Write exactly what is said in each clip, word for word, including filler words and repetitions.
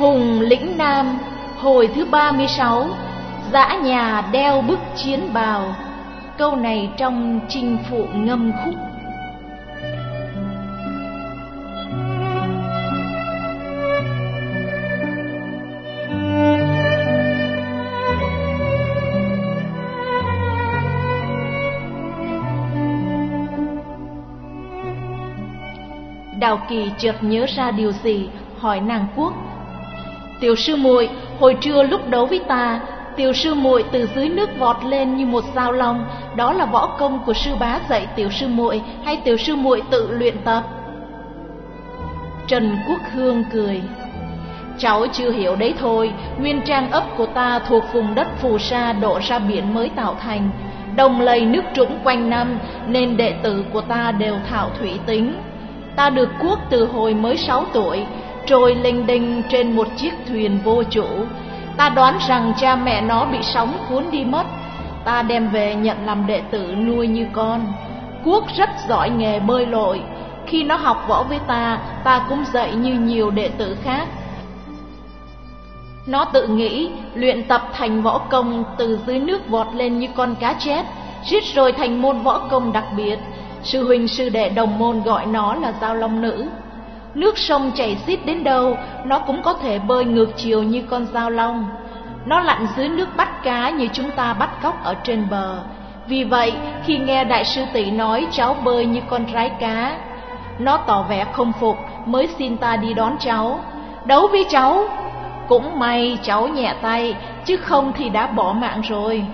Hùng lĩnh Nam, hồi thứ ba mươi sáu. Dã nhà đeo bức chiến bào. Câu này trong Chinh Phụ Ngâm Khúc. Đào Kỳ chợt nhớ ra điều gì, hỏi nàng Quốc: Tiểu sư muội, hồi trưa lúc đấu với ta, tiểu sư muội từ dưới nước vọt lên như một dao long, đó là võ công của sư bá dạy tiểu sư muội hay tiểu sư muội tự luyện tập? Trần Quốc Hương cười: Cháu chưa hiểu đấy thôi. Nguyên trang ấp của ta thuộc vùng đất phù sa đổ ra biển mới tạo thành, đồng lầy nước trũng quanh năm, nên đệ tử của ta đều thạo thủy tính. Ta được cuốc từ hồi mới sáu tuổi, trôi lênh đênh trên một chiếc thuyền vô chủ. Ta đoán rằng cha mẹ nó bị sóng cuốn đi mất. Ta đem về nhận làm đệ tử nuôi như con. Cuốc rất giỏi nghề bơi lội. Khi nó học võ với ta, ta cũng dạy như nhiều đệ tử khác. Nó tự nghĩ luyện tập thành võ công từ dưới nước vọt lên như con cá chép, riết rồi thành môn võ công đặc biệt. Sư huynh sư đệ đồng môn gọi nó là Giao Long Nữ. Nước sông chảy xiết đến đâu, nó cũng có thể bơi ngược chiều như con giao long. Nó lặn dưới nước bắt cá như chúng ta bắt cóc ở trên bờ. Vì vậy, khi nghe đại sư tỷ nói cháu bơi như con rái cá, nó tỏ vẻ không phục, mới xin ta đi đón cháu, đấu với cháu. Cũng may cháu nhẹ tay, chứ không thì đã bỏ mạng rồi.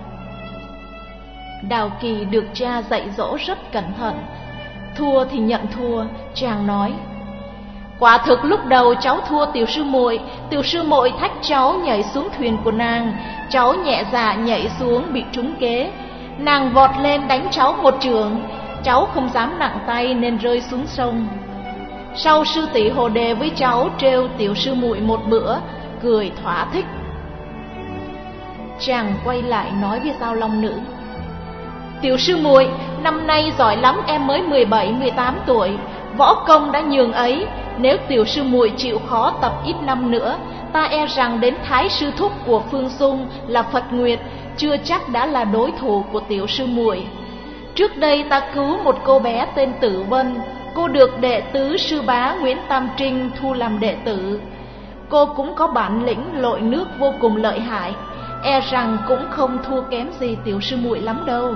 Đào Kỳ được cha dạy dỗ rất cẩn thận. Thua thì nhận thua, chàng nói: Quả thực lúc đầu cháu thua tiểu sư muội. Tiểu sư muội thách cháu nhảy xuống thuyền của nàng, cháu nhẹ dạ nhảy xuống bị trúng kế. Nàng vọt lên đánh cháu một chưởng, cháu không dám nặng tay nên rơi xuống sông. Sau sư tỷ hồ đề với cháu trêu tiểu sư muội một bữa, cười thỏa thích. Chàng quay lại nói với Giao Long Nữ: Tiểu sư muội, năm nay giỏi lắm, em mới mười bảy mười tám tuổi, võ công đã nhường ấy. Nếu tiểu sư muội chịu khó tập ít năm nữa, ta e rằng đến thái sư thúc của Phương Sung là Phật Nguyệt chưa chắc đã là đối thủ của tiểu sư muội. Trước đây ta cứu một cô bé tên Tử Vân, cô được đệ tứ sư bá Nguyễn Tam Trinh thu làm đệ tử. Cô cũng có bản lĩnh lội nước vô cùng lợi hại, e rằng cũng không thua kém gì tiểu sư muội lắm đâu.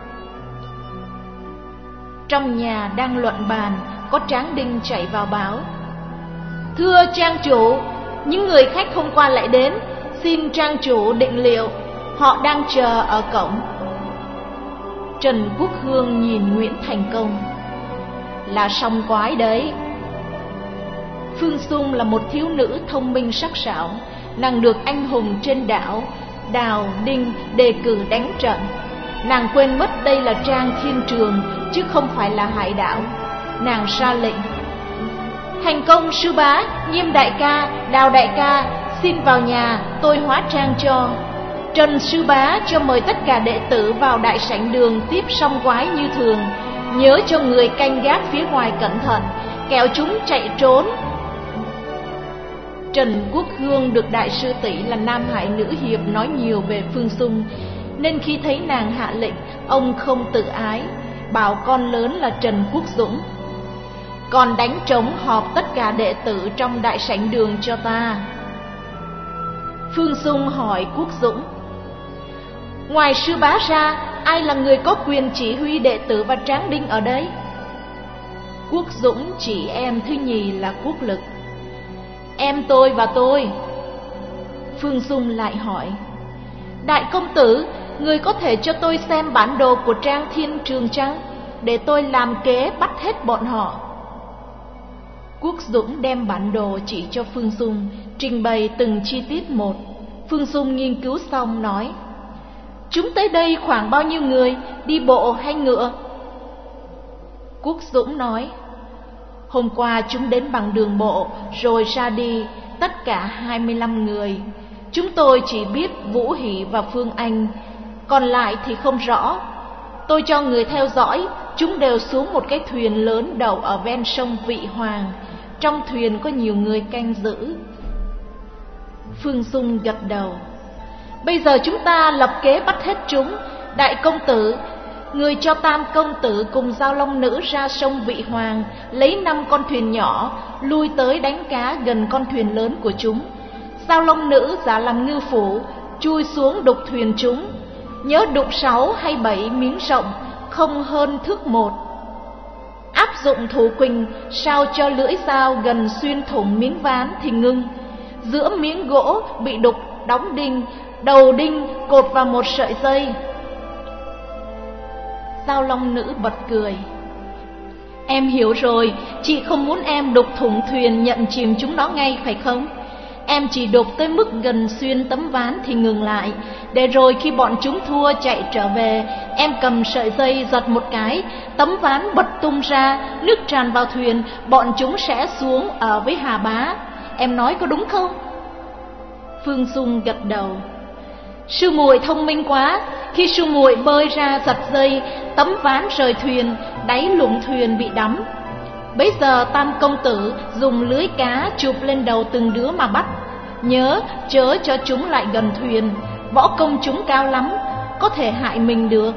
Trong nhà đang luận bàn, có Tráng Đinh chạy vào báo: Thưa trang chủ, những người khách hôm qua lại đến, xin trang chủ định liệu, họ đang chờ ở cổng. Trần Quốc Hương nhìn Nguyễn Thành Công: Là song quái đấy. Phương Sung là một thiếu nữ thông minh sắc sảo, nàng được anh hùng trên đảo Đào Đinh đề cử đánh trận. Nàng quên mất đây là Trang Thiên Trường chứ không phải là hải đảo. Nàng ra lệnh: Thành Công sư bá, Nghiêm đại ca, Đào đại ca, xin vào nhà, tôi hóa trang cho. Trần sư bá cho mời tất cả đệ tử vào đại sảnh đường tiếp song quái như thường. Nhớ cho người canh gác phía ngoài cẩn thận, kẻo chúng chạy trốn. Trần Quốc Hương được đại sư tỷ là Nam Hải nữ hiệp nói nhiều về Phương Sung, nên khi thấy nàng hạ lệnh, ông không tự ái, bảo con lớn là Trần Quốc Dũng: Con đánh trống họp tất cả đệ tử trong đại sảnh đường cho ta. Phương Sung hỏi Quốc Dũng: Ngoài sư bá ra, ai là người có quyền chỉ huy đệ tử và Tráng Đinh ở đây? Quốc Dũng chỉ em thứ nhì là Quốc Lực: Em tôi và tôi. Phương Sung lại hỏi: Đại công tử, người có thể cho tôi xem bản đồ của Trang Thiên Trường chăng, để tôi làm kế bắt hết bọn họ? Quốc Dũng đem bản đồ chỉ cho Phương Sung, trình bày từng chi tiết một. Phương Sung nghiên cứu xong nói: Chúng tới đây khoảng bao nhiêu người, đi bộ hay ngựa? Quốc Dũng nói: Hôm qua chúng đến bằng đường bộ, rồi ra đi, tất cả hai mươi lăm người. Chúng tôi chỉ biết Vũ Hỷ và Phương Anh, còn lại thì không rõ. Tôi cho người theo dõi, chúng đều xuống một cái thuyền lớn đậu ở ven sông Vị Hoàng. Trong thuyền có nhiều người canh giữ. Phương Dung gật đầu. Bây giờ chúng ta lập kế bắt hết chúng. Đại công tử, người cho Tam công tử cùng Giao Long nữ ra sông Vị Hoàng, lấy năm con thuyền nhỏ, lui tới đánh cá gần con thuyền lớn của chúng. Giao Long nữ giả làm ngư phủ, chui xuống đục thuyền chúng. Nhớ đục sáu hay bảy miếng rộng, không hơn thước một. Áp dụng thủ quỳnh, sao cho lưỡi dao gần xuyên thủng miếng ván thì ngưng. Giữa miếng gỗ bị đục đóng đinh, đầu đinh cột vào một sợi dây. Giao Long nữ bật cười. Em hiểu rồi, chị không muốn em đục thủng thuyền nhận chìm chúng nó ngay phải không? Em chỉ đục tới mức gần xuyên tấm ván thì ngừng lại, để rồi khi bọn chúng thua chạy trở về, em cầm sợi dây giật một cái, tấm ván bật tung ra, nước tràn vào thuyền, bọn chúng sẽ xuống ở với Hà Bá. Em nói có đúng không? Phương Dung gật đầu. Sư muội thông minh quá. Khi sư muội bơi ra giật dây, tấm ván rời thuyền, đáy lũng thuyền bị đắm. Bấy giờ Tam công tử dùng lưới cá chụp lên đầu từng đứa mà bắt. Nhớ chớ cho chúng lại gần thuyền, võ công chúng cao lắm, có thể hại mình được.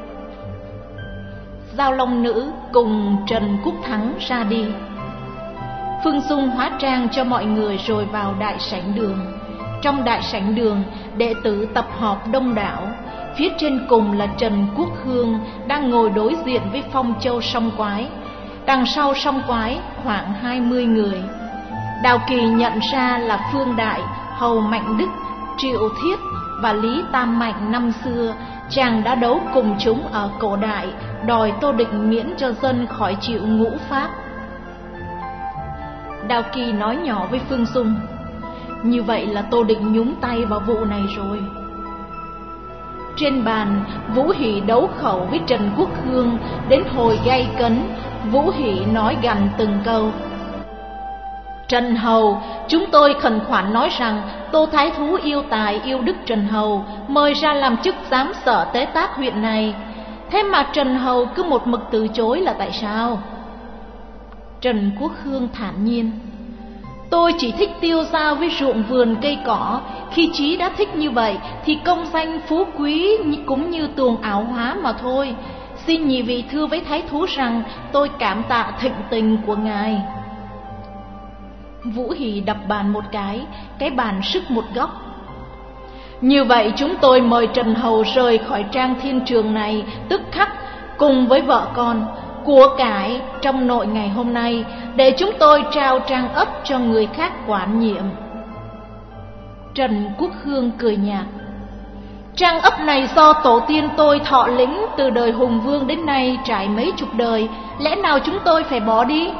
Giao Long nữ cùng Trần Quốc Thắng ra đi. Phương Dung hóa trang cho mọi người rồi vào đại sảnh đường. Trong đại sảnh đường, đệ tử tập họp đông đảo. Phía trên cùng là Trần Quốc Hương đang ngồi đối diện với Phong Châu Song Quái. Đằng sau Song Quái khoảng hai mươi người. Đào Kỳ nhận ra là Phương Đại, Hầu Mạnh Đức, Triệu Thiết và Lý Tam Mạnh năm xưa. Chàng đã đấu cùng chúng ở cổ đại, đòi Tô Định miễn cho dân khỏi chịu ngũ pháp. Đào Kỳ nói nhỏ với Phương Dung. Như vậy là Tô Định nhúng tay vào vụ này rồi. Trên bàn, Vũ Hỷ đấu khẩu với Trần Quốc Hương. Đến hồi gay cấn, Vũ Hỷ nói gằn từng câu. Trần Hầu, chúng tôi khẩn khoản nói rằng Tô Thái Thú yêu tài yêu đức Trần Hầu, mời ra làm chức giám sở tế tác huyện này. Thế mà Trần Hầu cứ một mực từ chối là tại sao? Trần Quốc Hương thản nhiên. Tôi chỉ thích tiêu dao với ruộng vườn cây cỏ. Khi Chí đã thích như vậy thì công danh phú quý cũng như tuồng ảo hóa mà thôi. Xin nhị vị thưa với Thái Thú rằng tôi cảm tạ thịnh tình của ngài. Vũ Hỷ đập bàn một cái, cái bàn sứt một góc. Như vậy chúng tôi mời Trần Hầu rời khỏi trang thiên trường này tức khắc, cùng với vợ con, của cải trong nội ngày hôm nay, để chúng tôi trao trang ấp cho người khác quản nhiệm. Trần Quốc Hương cười nhạt. Trang ấp này do tổ tiên tôi thọ lĩnh từ đời Hùng Vương đến nay trải mấy chục đời, lẽ nào chúng tôi phải bỏ đi?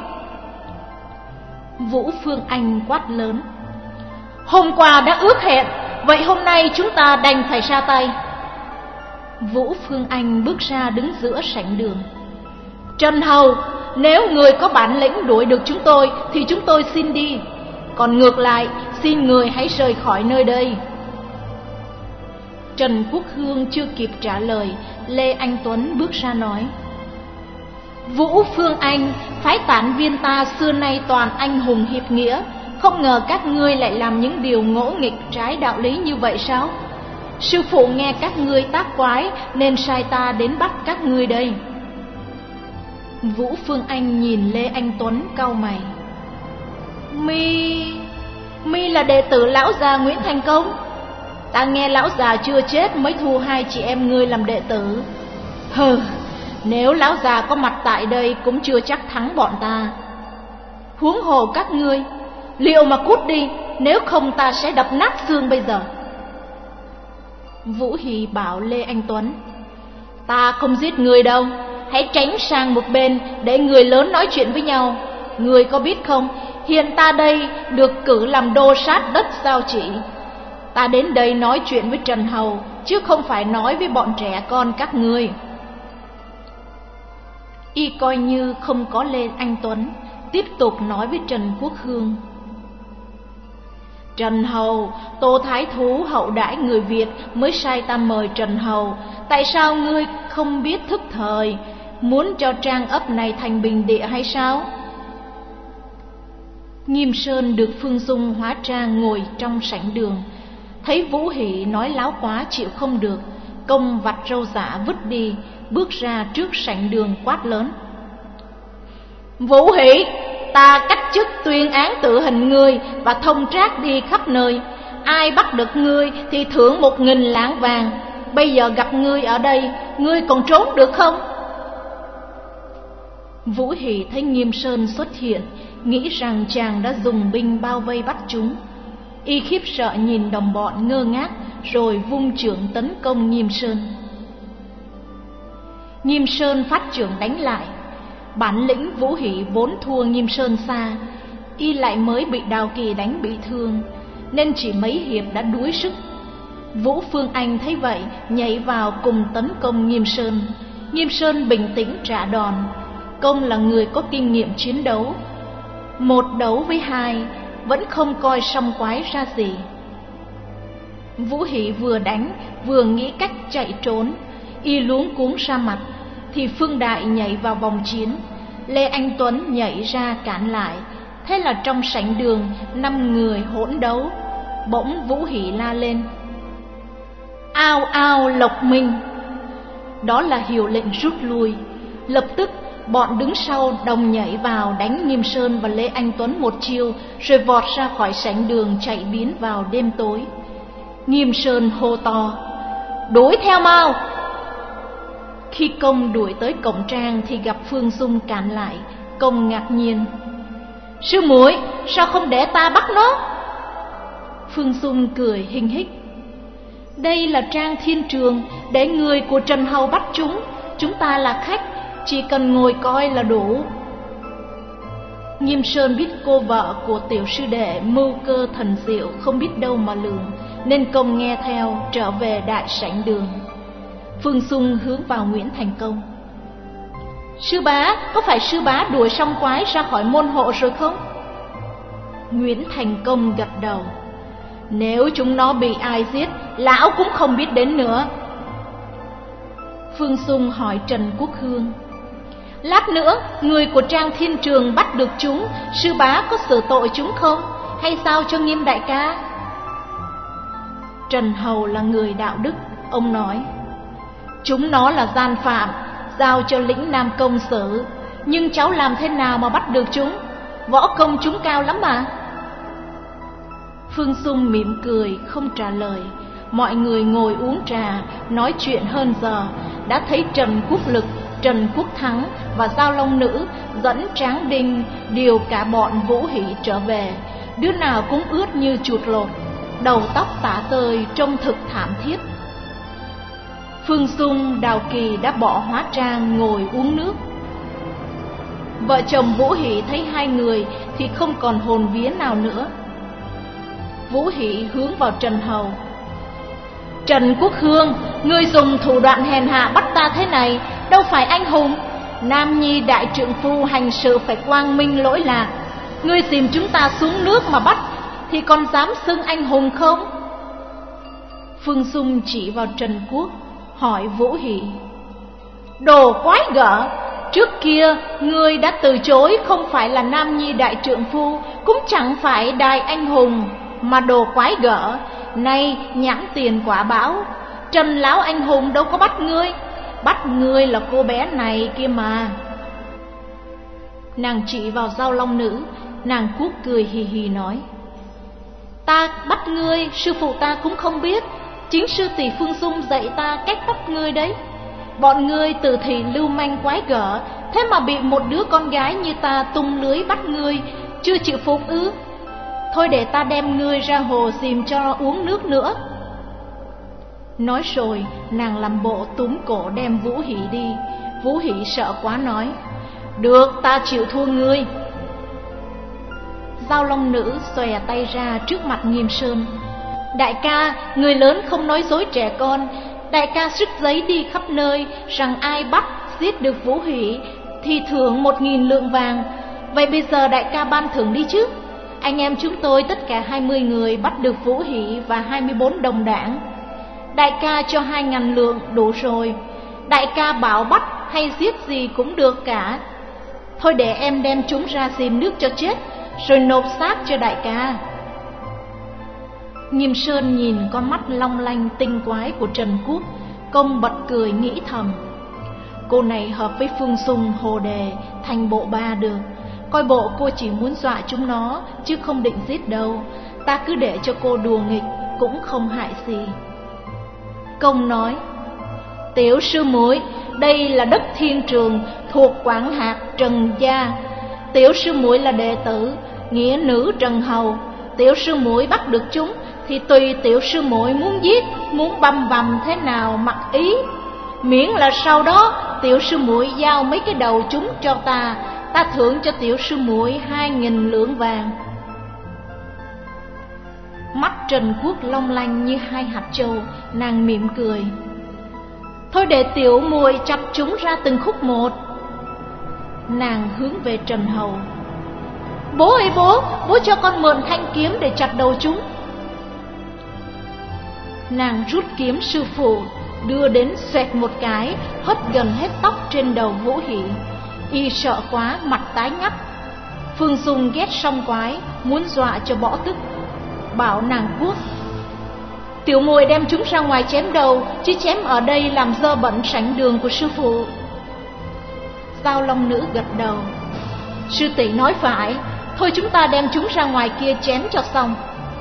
Vũ Phương Anh quát lớn. Hôm qua đã ước hẹn, vậy hôm nay chúng ta đành phải ra tay. Vũ Phương Anh bước ra đứng giữa sảnh đường. Trần Hầu, nếu người có bản lĩnh đuổi được chúng tôi thì chúng tôi xin đi. Còn ngược lại, xin người hãy rời khỏi nơi đây. Trần Quốc Hương chưa kịp trả lời, Lê Anh Tuấn bước ra nói. Vũ Phương Anh, phái tản viên ta xưa nay toàn anh hùng hiệp nghĩa, không ngờ các ngươi lại làm những điều ngỗ nghịch trái đạo lý như vậy sao? Sư phụ nghe các ngươi tác quái nên sai ta đến bắt các ngươi đây. Vũ Phương Anh nhìn Lê Anh Tuấn cau mày. Mi, mi là đệ tử lão già Nguyễn Thành Công. Ta nghe lão già chưa chết mới thu hai chị em ngươi làm đệ tử. Hừ, nếu lão già có mặt tại đây cũng chưa chắc thắng bọn ta. Huống hồ các ngươi, liệu mà cút đi, nếu không ta sẽ đập nát xương bây giờ. Vũ Hỷ bảo Lê Anh Tuấn. Ta không giết người đâu, hãy tránh sang một bên để người lớn nói chuyện với nhau. Người có biết không, hiện ta đây được cử làm đô sát đất giao chỉ. Ta đến đây nói chuyện với Trần Hầu, chứ không phải nói với bọn trẻ con các ngươi. Y coi như không có Lê Anh Tuấn, tiếp tục nói với Trần Quốc Hương. Trần Hầu, Tô Thái Thú hậu đãi người Việt mới sai ta mời Trần Hầu. Tại sao ngươi không biết thức thời, muốn cho trang ấp này thành bình địa hay sao? Nghiêm Sơn được Phương Dung hóa trang ngồi trong sảnh đường. Thấy Vũ Hỷ nói láo quá chịu không được, công vặt râu giả vứt đi, bước ra trước sảnh đường quát lớn: Vũ Hỷ, ta cách chức tuyên án tử hình ngươi và thông trác đi khắp nơi. Ai bắt được ngươi thì thưởng một nghìn lạng vàng. Bây giờ gặp ngươi ở đây, ngươi còn trốn được không? Vũ Hỷ thấy Nghiêm Sơn xuất hiện, nghĩ rằng chàng đã dùng binh bao vây bắt chúng. Y khiếp sợ nhìn đồng bọn ngơ ngác, rồi vung chưởng tấn công Nghiêm Sơn. Nghiêm Sơn phát chưởng đánh lại. Bản lĩnh Vũ Hỷ vốn thua Nghiêm Sơn xa, y lại mới bị Đào Kỳ đánh bị thương, nên chỉ mấy hiệp đã đuối sức. Vũ Phương Anh thấy vậy, nhảy vào cùng tấn công Nghiêm Sơn. Nghiêm Sơn bình tĩnh trả đòn. Công là người có kinh nghiệm chiến đấu, một đấu với hai vẫn không coi song quái ra gì. Vũ Hỷ vừa đánh vừa nghĩ cách chạy trốn, y luống cuống ra mặt thì Phương Đại nhảy vào vòng chiến. Lê Anh Tuấn nhảy ra cản lại. Thế là trong sảnh đường năm người hỗn đấu. Bỗng Vũ Hỷ la lên: Ao ao Lộc Minh! Đó là hiệu lệnh rút lui. Lập tức bọn đứng sau đồng nhảy vào đánh Nghiêm Sơn và Lê Anh Tuấn một chiêu, rồi vọt ra khỏi sảnh đường chạy biến vào đêm tối. Nghiêm Sơn hô to: Đuổi theo mau! Khi công đuổi tới cổng trang thì gặp Phương Dung cản lại. Công ngạc nhiên: Sư muội, sao không để ta bắt nó? Phương Dung cười hinh hích: Đây là trang thiên trường, để người của Trần Hầu bắt chúng. Chúng ta là khách, chỉ cần ngồi coi là đủ. Nghiêm Sơn biết cô vợ của tiểu sư đệ mưu cơ thần diệu, không biết đâu mà lường, nên công nghe theo, trở về đại sảnh đường. Phương Dung hướng vào Nguyễn Thành Công: Sư bá, có phải sư bá đuổi song quái ra khỏi môn hộ rồi không? Nguyễn Thành Công gật đầu: Nếu chúng nó bị ai giết, lão cũng không biết đến nữa. Phương Dung hỏi Trần Quốc Hương: Lát nữa người của Trang Thiên Trường bắt được chúng, sư bá có xử tội chúng không, hay sao cho Nghiêm đại ca? Trần Hầu là người đạo đức, ông nói: Chúng nó là gian phạm, giao cho lĩnh Nam Công xử. Nhưng cháu làm thế nào mà bắt được chúng? Võ công chúng cao lắm mà. Phương Dung mỉm cười không trả lời. Mọi người ngồi uống trà, nói chuyện hơn giờ. Đã thấy Trần Quốc Lực, Trần Quốc Thắng và Giao Long Nữ dẫn Tráng Đinh điều cả bọn Vũ Hỷ trở về. Đứa nào cũng ướt như chuột lột, đầu tóc tả tơi, trông thực thảm thiết. Phương Dung, Đào Kỳ đã bỏ hóa trang ngồi uống nước. Vợ chồng Vũ Hỷ thấy hai người thì không còn hồn vía nào nữa. Vũ Hỷ hướng vào Trần Hầu: Trần Quốc Hương, ngươi dùng thủ đoạn hèn hạ bắt ta thế này, đâu phải anh hùng. Nam nhi đại trượng phu hành sự phải quang minh lỗi lạc. Ngươi dìm chúng ta xuống nước mà bắt, thì còn dám xưng anh hùng không? Phương Dung chỉ vào Trần Quốc, hỏi Vũ Hỷ: Đồ quái gở, trước kia ngươi đã từ chối không phải là nam nhi đại trượng phu, cũng chẳng phải đại anh hùng, mà đồ quái gở, nay nhãn tiền quả báo. Trần lão anh hùng đâu có bắt ngươi, bắt ngươi là cô bé này kia mà. Nàng chỉ vào Giao Long Nữ. Nàng Quốc cười hì hì nói: Ta bắt ngươi, sư phụ ta cũng không biết. Chính sư tỷ Phương Dung dạy ta cách bắt ngươi đấy. Bọn ngươi từ thì lưu manh quái gở, thế mà bị một đứa con gái như ta tung lưới bắt ngươi, chưa chịu phục ư? Thôi để ta đem ngươi ra hồ dìm cho uống nước nữa. Nói rồi nàng làm bộ túm cổ đem Vũ Hỷ đi. Vũ Hỷ sợ quá nói: Được, ta chịu thua ngươi. Giao Long Nữ xòe tay ra trước mặt Nghiêm Sơn: Đại ca, người lớn không nói dối trẻ con. Đại ca sức giấy đi khắp nơi, rằng ai bắt giết được Vũ Hỷ thì thưởng một nghìn lượng vàng. Vậy bây giờ đại ca ban thưởng đi chứ. Anh em chúng tôi tất cả hai mươi người bắt được Vũ Hỷ và hai mươi bốn đồng đảng. Đại ca cho hai ngàn lượng đủ rồi. Đại ca bảo bắt hay giết gì cũng được cả. Thôi để em đem chúng ra dìm nước cho chết, rồi nộp xác cho đại ca. Nghiêm Sơn nhìn con mắt long lanh tinh quái của Trần Quốc, công bật cười nghĩ thầm: cô này hợp với Phương Sung, Hồ Đề, thành bộ ba được. Coi bộ cô chỉ muốn dọa chúng nó, chứ không định giết đâu. Ta cứ để cho cô đùa nghịch, cũng không hại gì. Công nói: tiểu sư muội, đây là đất Thiên Trường, thuộc quản hạt Trần gia. Tiểu sư muội là đệ tử, nghĩa nữ Trần Hầu. Tiểu sư muội bắt được chúng, thì tùy tiểu sư muội muốn giết, muốn băm vằm thế nào mặc ý. Miễn là sau đó tiểu sư muội giao mấy cái đầu chúng cho ta, ta thưởng cho tiểu sư muội hai nghìn lượng vàng. Mắt Trần Quốc long lanh như hai hạt châu, nàng mỉm cười: thôi để tiểu muội chặt chúng ra từng khúc một. Nàng hướng về Trần Hầu: bố ơi bố, bố cho con mượn thanh kiếm để chặt đầu chúng. Nàng rút kiếm sư phụ, đưa đến xoẹt một cái, hất gần hết tóc trên đầu Vũ Hỷ. Y sợ quá, mặt tái ngắt. Phương Dung ghét song quái, muốn dọa cho bỏ tức, bảo nàng Quốc: tiểu muội đem chúng ra ngoài chém đầu, chứ chém ở đây làm dơ bẩn sảnh đường của sư phụ. Giao Long Nữ gật đầu: sư tỷ nói phải, thôi chúng ta đem chúng ra ngoài kia chém cho xong.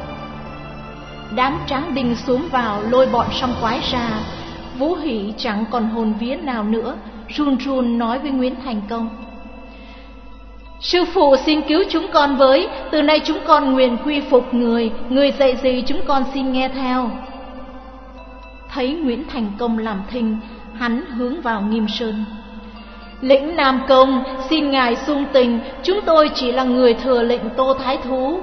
Đám tráng đinh xuống vào lôi bọn song quái ra. Vũ Hỷ chẳng còn hồn vía nào nữa, run run nói với Nguyễn Thành Công: sư phụ xin cứu chúng con với, từ nay chúng con nguyện quy phục người, người dạy gì chúng con xin nghe theo. Thấy Nguyễn Thành Công làm thinh, hắn hướng vào Nghiêm Sơn: lĩnh Nam Công, xin ngài xung tình, chúng tôi chỉ là người thừa lệnh Tô Thái Thú.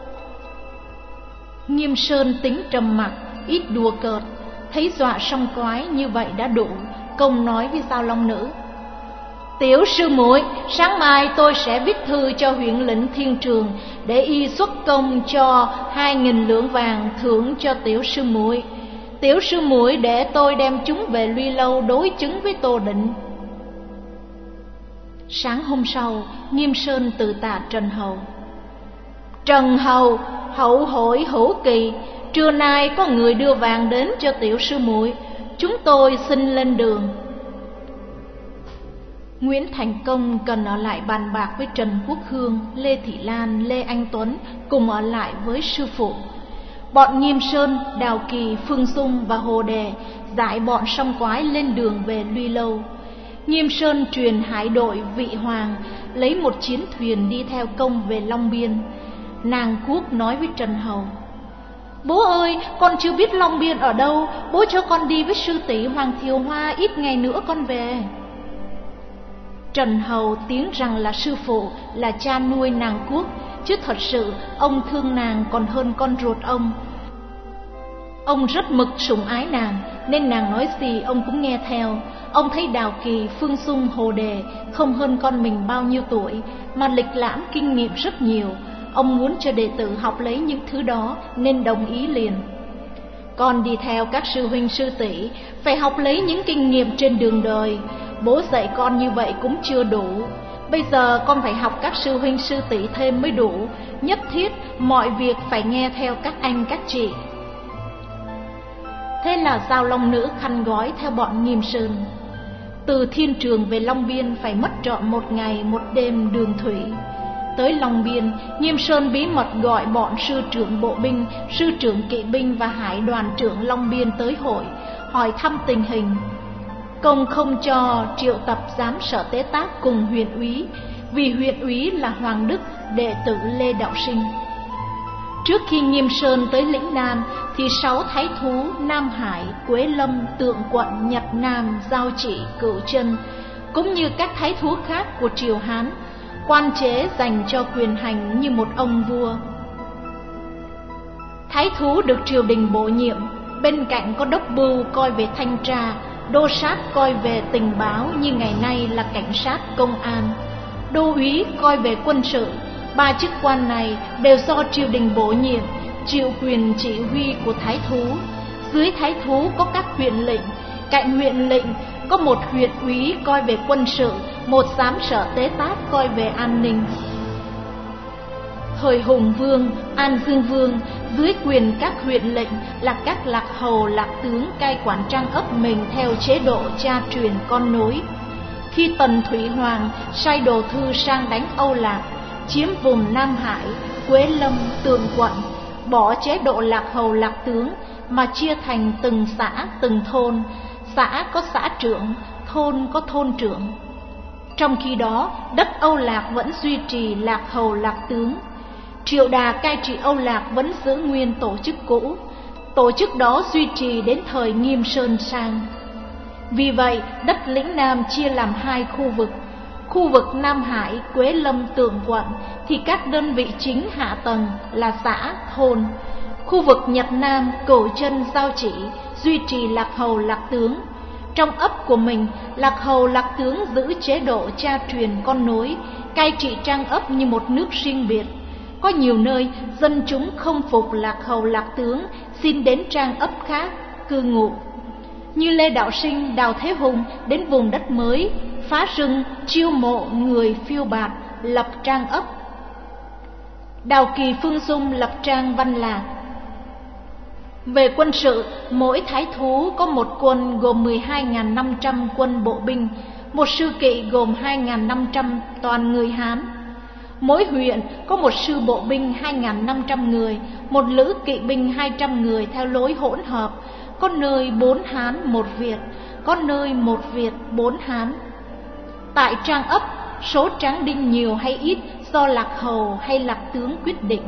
Nghiêm Sơn tính trầm mặc, ít đùa cợt, thấy dọa song quái như vậy đã đủ. Công nói với Giao Long Nữ: tiểu sư muội, sáng mai tôi sẽ viết thư cho huyện lĩnh Thiên Trường, để y xuất công cho hai nghìn lượng vàng thưởng cho tiểu sư muội. Tiểu sư muội để tôi đem chúng về Luy Lâu đối chứng với Tô Định. Sáng hôm sau, Nghiêm Sơn từ tạ Trần Hầu: Trần Hầu, hậu hội hữu kỳ, trưa nay có người đưa vàng đến cho tiểu sư muội, chúng tôi xin lên đường. Nguyễn Thành Công cần ở lại bàn bạc với Trần Quốc Hương, Lê Thị Lan, Lê Anh Tuấn, cùng ở lại với sư phụ. Bọn Nghiêm Sơn, Đào Kỳ, Phương Dung và Hồ Đề giải bọn song quái lên đường về Luy Lâu. Nghiêm Sơn truyền hải đội Vị Hoàng lấy một chiến thuyền đi theo Công về Long Biên. Nàng Quốc nói với Trần Hầu: bố ơi, con chưa biết Long Biên ở đâu, bố cho con đi với sư tỷ Hoàng Thiều Hoa, ít ngày nữa con về. Trần Hầu tiếng rằng là sư phụ, là cha nuôi nàng Quốc, chứ thật sự ông thương nàng còn hơn con ruột ông. Ông rất mực sủng ái nàng, nên nàng nói gì ông cũng nghe theo. Ông thấy Đào Kỳ, Phương Dung, Hồ Đề không hơn con mình bao nhiêu tuổi, mà lịch lãm kinh nghiệm rất nhiều. Ông muốn cho đệ tử học lấy những thứ đó, nên đồng ý liền. Con đi theo các sư huynh sư tỷ, phải học lấy những kinh nghiệm trên đường đời. Bố dạy con như vậy cũng chưa đủ, bây giờ con phải học các sư huynh sư tỷ thêm mới đủ. Nhất thiết mọi việc phải nghe theo các anh các chị. Thế là Giao Long Nữ khăn gói theo bọn Nghiêm Sơn. Từ Thiên Trường về Long Biên phải mất trọn một ngày một đêm đường thủy. Tới Long Biên, Nghiêm Sơn bí mật gọi bọn sư trưởng bộ binh, sư trưởng kỵ binh và hải đoàn trưởng Long Biên tới hội, hỏi thăm tình hình. Công không cho triệu tập giám sở tế tác cùng huyện úy, vì huyện úy là Hoàng Đức, đệ tử Lê Đạo Sinh. Trước khi Nghiêm Sơn tới lĩnh Nam, thì sáu thái thú Nam Hải, Quế Lâm, Tượng Quận, Nhật Nam, Giao Chỉ, Cửu Chân, cũng như các thái thú khác của triều Hán, quan chế dành cho quyền hành như một ông vua. Thái thú được triều đình bổ nhiệm, bên cạnh có đốc bưu coi về thanh tra, đô sát coi về tình báo như ngày nay là cảnh sát công an, đô úy coi về quân sự. Ba chức quan này đều do triều đình bổ nhiệm, chịu quyền chỉ huy của thái thú. Dưới thái thú có các huyện lệnh, cạnh huyện lệnh có một huyện úy coi về quân sự, một giám sở tế tác coi về an ninh. Thời Hùng Vương, An Dương Vương, dưới quyền các huyện lệnh là các lạc hầu lạc tướng cai quản trang ấp mình theo chế độ cha truyền con nối. Khi Tần Thủy Hoàng sai đồ thư sang đánh Âu Lạc, chiếm vùng Nam Hải, Quế Lâm, Tượng Quận, bỏ chế độ lạc hầu lạc tướng mà chia thành từng xã từng thôn, xã có xã trưởng, thôn có thôn trưởng. Trong khi đó, đất Âu Lạc vẫn duy trì lạc hầu lạc tướng. Triệu Đà cai trị Âu Lạc vẫn giữ nguyên tổ chức cũ. Tổ chức đó duy trì đến thời Nghiêm Sơn sang. Vì vậy, đất lĩnh Nam chia làm hai khu vực. Khu vực Nam Hải, Quế Lâm, Tượng Quận thì các đơn vị chính hạ tầng là xã, thôn. Khu vực Nhật Nam, Cửu Chân, Giao Chỉ duy trì lạc hầu lạc tướng. Trong ấp của mình, lạc hầu lạc tướng giữ chế độ cha truyền con nối, cai trị trang ấp như một nước riêng biệt. Có nhiều nơi dân chúng không phục lạc hầu lạc tướng, xin đến trang ấp khác cư ngụ. Như Lê Đạo Sinh, Đào Thế Hùng đến vùng đất mới, phá rừng, chiêu mộ người phiêu bạt, lập trang ấp. Đào Kỳ Phương Dung lập trang Văn Lạc. Về quân sự, mỗi thái thú có một quân gồm mười hai nghìn năm trăm quân bộ binh, một sư kỵ gồm hai nghìn năm trăm toàn người Hán. Mỗi huyện có một sư bộ binh hai nghìn năm trăm người, một lữ kỵ binh hai trăm người theo lối hỗn hợp, có nơi bốn Hán một Việt, có nơi một Việt bốn Hán. Tại trang ấp, số tráng đinh nhiều hay ít do lạc hầu hay lạc tướng quyết định.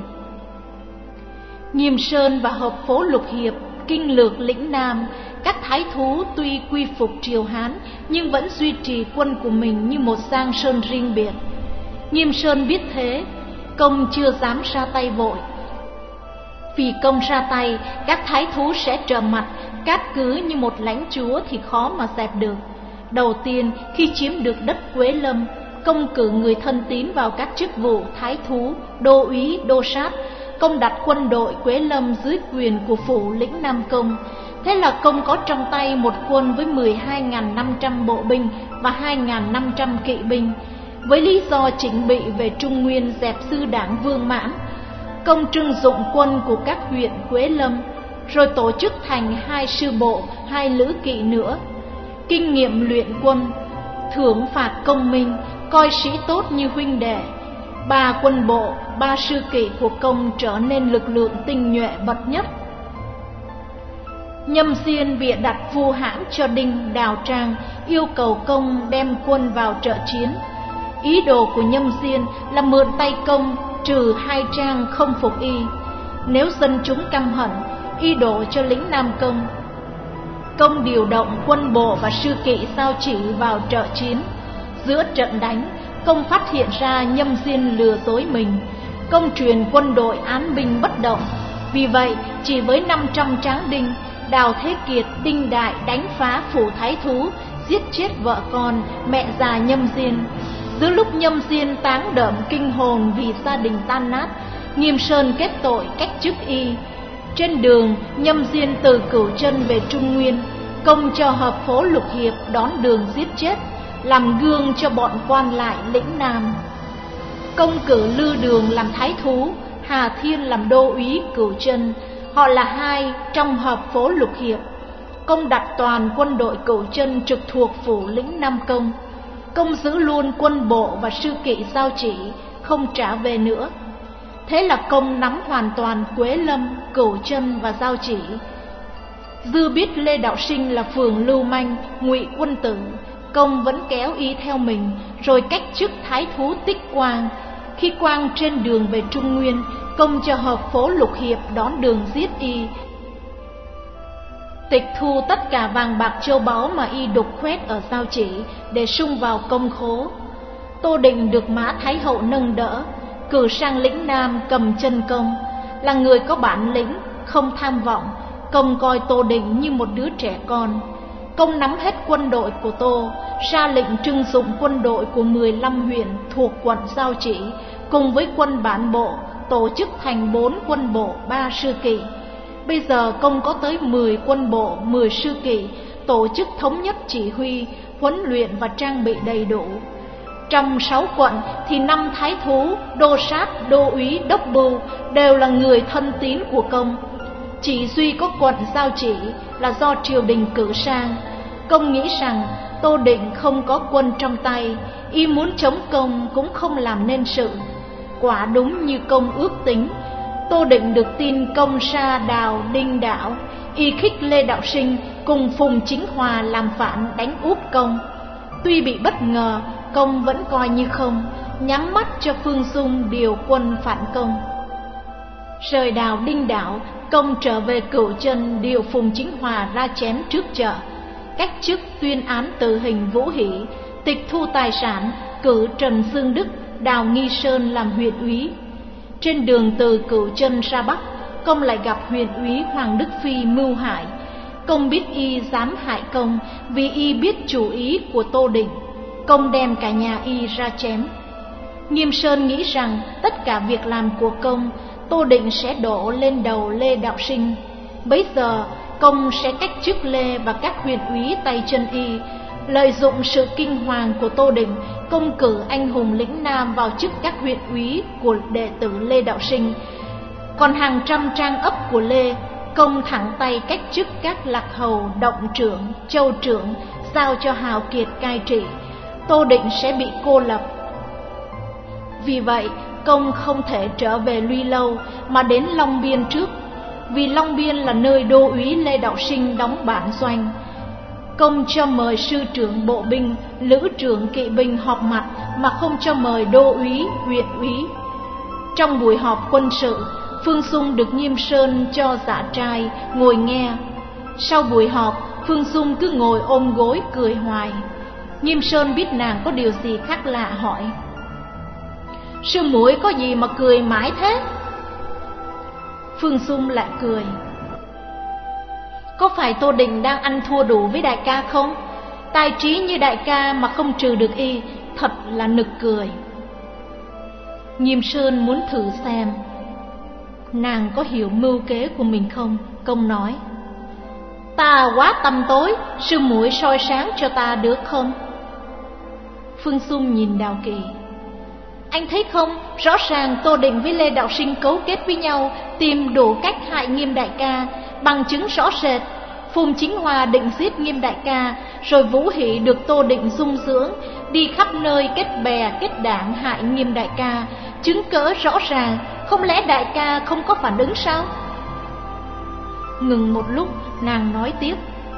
Nghiêm Sơn và hợp phố Lục Hiệp kinh lược lĩnh Nam, các thái thú tuy quy phục triều Hán nhưng vẫn duy trì quân của mình như một giang sơn riêng biệt. Nghiêm Sơn biết thế, công chưa dám ra tay vội. Vì công ra tay, các thái thú sẽ trở mặt, cát cứ như một lãnh chúa thì khó mà dẹp được. Đầu tiên, khi chiếm được đất Quế Lâm, công cử người thân tín vào các chức vụ thái thú, đô úy, đô sát. Công đặt quân đội Quế Lâm dưới quyền của phủ lĩnh Nam Công. Thế là công có trong tay một quân với mười hai nghìn năm trăm bộ binh và hai nghìn năm trăm kỵ binh. Với lý do chỉnh bị về Trung Nguyên dẹp sư đảng Vương Mãn, công trưng dụng quân của các huyện Quế Lâm, rồi tổ chức thành hai sư bộ, hai lữ kỵ nữa. Kinh nghiệm luyện quân, thưởng phạt công minh, coi sĩ tốt như huynh đệ. Ba quân bộ, ba sư kỵ của công trở nên lực lượng tinh nhuệ bậc nhất. Nhâm Diên bịa đặt vu hãm cho Đinh Đào Trang, yêu cầu công đem quân vào trợ chiến. Ý đồ của Nhâm Diên là mượn tay công trừ hai Trang không phục y. Nếu dân chúng căm hận, y đổ cho lĩnh Nam Công. Công điều động quân bộ và sư kỵ Giao Chỉ vào trợ chiến. Giữa trận đánh, công phát hiện ra Nhâm Diên lừa dối mình. Công truyền quân đội án binh bất động. Vì vậy, chỉ với năm trăm tráng đinh, Đào Thế Kiệt, Đinh Đại đánh phá phủ thái thú, giết chết vợ con, mẹ già Nhâm Diên. Giữa lúc Nhâm Diên táng đởm kinh hồn vì gia đình tan nát, Nghiêm Sơn kết tội cách chức y. Trên đường, Nhâm Diên từ Cửu Chân về Trung Nguyên, công cho hợp phố Lục Hiệp đón đường giết chết, làm gương cho bọn quan lại lĩnh Nam. Công cử Lư Đường làm thái thú, Hà Thiên làm đô úy Cửu Chân, họ là hai trong hợp phố Lục Hiệp. Công đặt toàn quân đội Cửu Chân trực thuộc phủ lĩnh Nam Công. Công giữ luôn quân bộ và sư kỵ Giao Chỉ, không trả về nữa. Thế là công nắm hoàn toàn Quế Lâm, Cửu Chân và Giao Chỉ. Dư biết Lê Đạo Sinh là phường lưu manh, ngụy quân tử, công vẫn kéo y theo mình, rồi cách chức thái thú Tích Quang. Khi Quang trên đường về Trung Nguyên, công cho hợp phố Lục Hiệp đón đường giết y. Tịch thu tất cả vàng bạc châu báu mà y đục khoét ở Giao Chỉ để sung vào công khố. Tô Định được Mã Thái Hậu nâng đỡ, cử sang lĩnh Nam cầm chân công. Là người có bản lĩnh, không tham vọng, công coi Tô Định như một đứa trẻ con. Công nắm hết quân đội của Tô, ra lệnh trưng dụng quân đội của mười lăm huyện thuộc quận Giao Chỉ, cùng với quân bản bộ, tổ chức thành bốn quân bộ, ba sư kỵ. Bây giờ công có tới mười quân bộ, mười sư kỵ, tổ chức thống nhất chỉ huy, huấn luyện và trang bị đầy đủ. Trong sáu quận thì năm thái thú, đô sát, đô úy, đốc bưu đều là người thân tín của công. Chỉ duy có quận Giao Chỉ là do triều đình cử sang. Công nghĩ rằng Tô Định không có quân trong tay, y muốn chống công cũng không làm nên sự. Quả đúng như công ước tính, Tô Định được tin công sa Đào Đinh Đảo, y khích Lê Đạo Sinh cùng Phùng Chính Hòa làm phản đánh úp công. Tuy bị bất ngờ, công vẫn coi như không, nhắm mắt cho Phương Dung điều quân phản công. Rời Đào Đinh Đảo, công trở về Cửu Chân điều Phùng Chính Hòa ra chém trước chợ, cách chức tuyên án tử hình Vũ Hỷ, tịch thu tài sản, cử Trần Dương Đức, Đào Nghi Sơn làm huyện úy. Trên đường từ Cửu Chân ra Bắc, công lại gặp huyện úy Hoàng Đức Phi mưu hại. Công biết y dám hại công vì y biết chủ ý của Tô Định. Công đem cả nhà y ra chém. Nghiêm Sơn nghĩ rằng tất cả việc làm của công, Tô Định sẽ đổ lên đầu Lê Đạo Sinh. Bấy giờ công sẽ cách chức Lê và các huyện úy tay chân y. Lợi dụng sự kinh hoàng của Tô Định, công cử anh hùng lĩnh Nam vào chức các huyện úy của đệ tử Lê Đạo Sinh. Còn hàng trăm trang ấp của Lê, công thẳng tay cách chức các lạc hầu, động trưởng, châu trưởng, giao cho hào kiệt cai trị. Tô Định sẽ bị cô lập. Vì vậy, công không thể trở về Luy Lâu mà đến Long Biên trước, vì Long Biên là nơi đô úy Lê Đạo Sinh đóng bản doanh. Công cho mời sư trưởng bộ binh, lữ trưởng kỵ binh họp mặt mà không cho mời đô úy, huyện úy. Trong buổi họp quân sự, Phương Dung được Nghiêm Sơn cho dạ trai ngồi nghe. Sau buổi họp, Phương Dung cứ ngồi ôm gối cười hoài. Nghiêm Sơn biết nàng có điều gì khác lạ hỏi: sư muội có gì mà cười mãi thế? Phương Dung lại cười: có phải Tô Định đang ăn thua đủ với đại ca không? Tài trí như đại ca mà không trừ được y, thật là nực cười. Nghiêm Sơn muốn thử xem nàng có hiểu mưu kế của mình không. Công nói: ta quá tăm tối, sư muội soi sáng cho ta được không? Phương Dung nhìn Đào Kỳ: anh thấy không, rõ ràng Tô Định với Lê Đạo Sinh cấu kết với nhau, tìm đủ cách hại Nghiêm đại ca. Bằng chứng rõ rệt, Phùng Chính Hòa định giết Nghiêm đại ca, rồi Vũ Hỷ được Tô Định dung dưỡng, đi khắp nơi kết bè kết đảng hại Nghiêm đại ca. Chứng cớ rõ ràng, không lẽ đại ca không có phản ứng sao? Ngừng một lúc, nàng nói tiếp: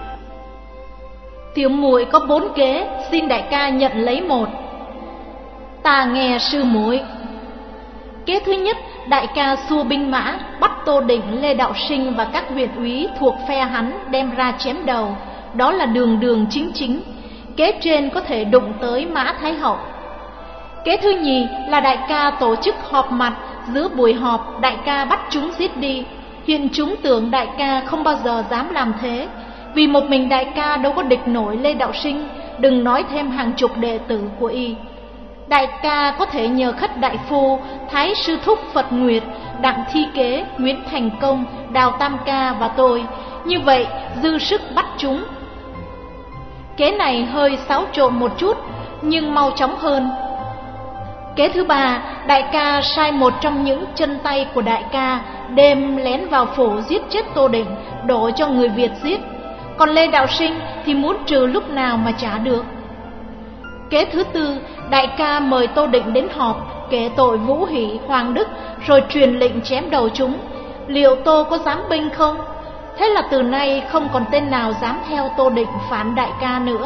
tiểu muội có bốn kế, xin đại ca nhận lấy một. Ta nghe sư muội. Kế thứ nhất, đại ca xua binh mã bắt Tô Định, Lê Đạo Sinh và các huyện úy thuộc phe hắn đem ra chém đầu. Đó là đường đường chính chính. Kế trên có thể đụng tới Mã Thái Hậu. Kế thứ nhì là đại ca tổ chức họp mặt. Giữa buổi họp, đại ca bắt chúng giết đi. Hiện chúng tưởng đại ca không bao giờ dám làm thế, vì một mình đại ca đâu có địch nổi Lê Đạo Sinh, đừng nói thêm hàng chục đệ tử của y. Đại ca có thể nhờ Khất đại phu, Thái sư thúc Phật Nguyệt, Đặng Thi Kế, Nguyễn Thành Công, Đào Tam Ca và tôi. Như vậy dư sức bắt chúng. Kế này hơi xáo trộn một chút, nhưng mau chóng hơn. Kế thứ ba, đại ca sai một trong những chân tay của đại ca đêm lén vào phủ giết chết Tô Định, đổ cho người Việt giết. Còn Lê Đạo Sinh thì muốn trừ lúc nào mà trả được. Kế thứ tư, đại ca mời Tô Định đến họp, kể tội Vũ Hỷ, Hoàng Đức, rồi truyền lệnh chém đầu chúng. Liệu Tô có dám binh không? Thế là từ nay không còn tên nào dám theo Tô Định phản đại ca nữa.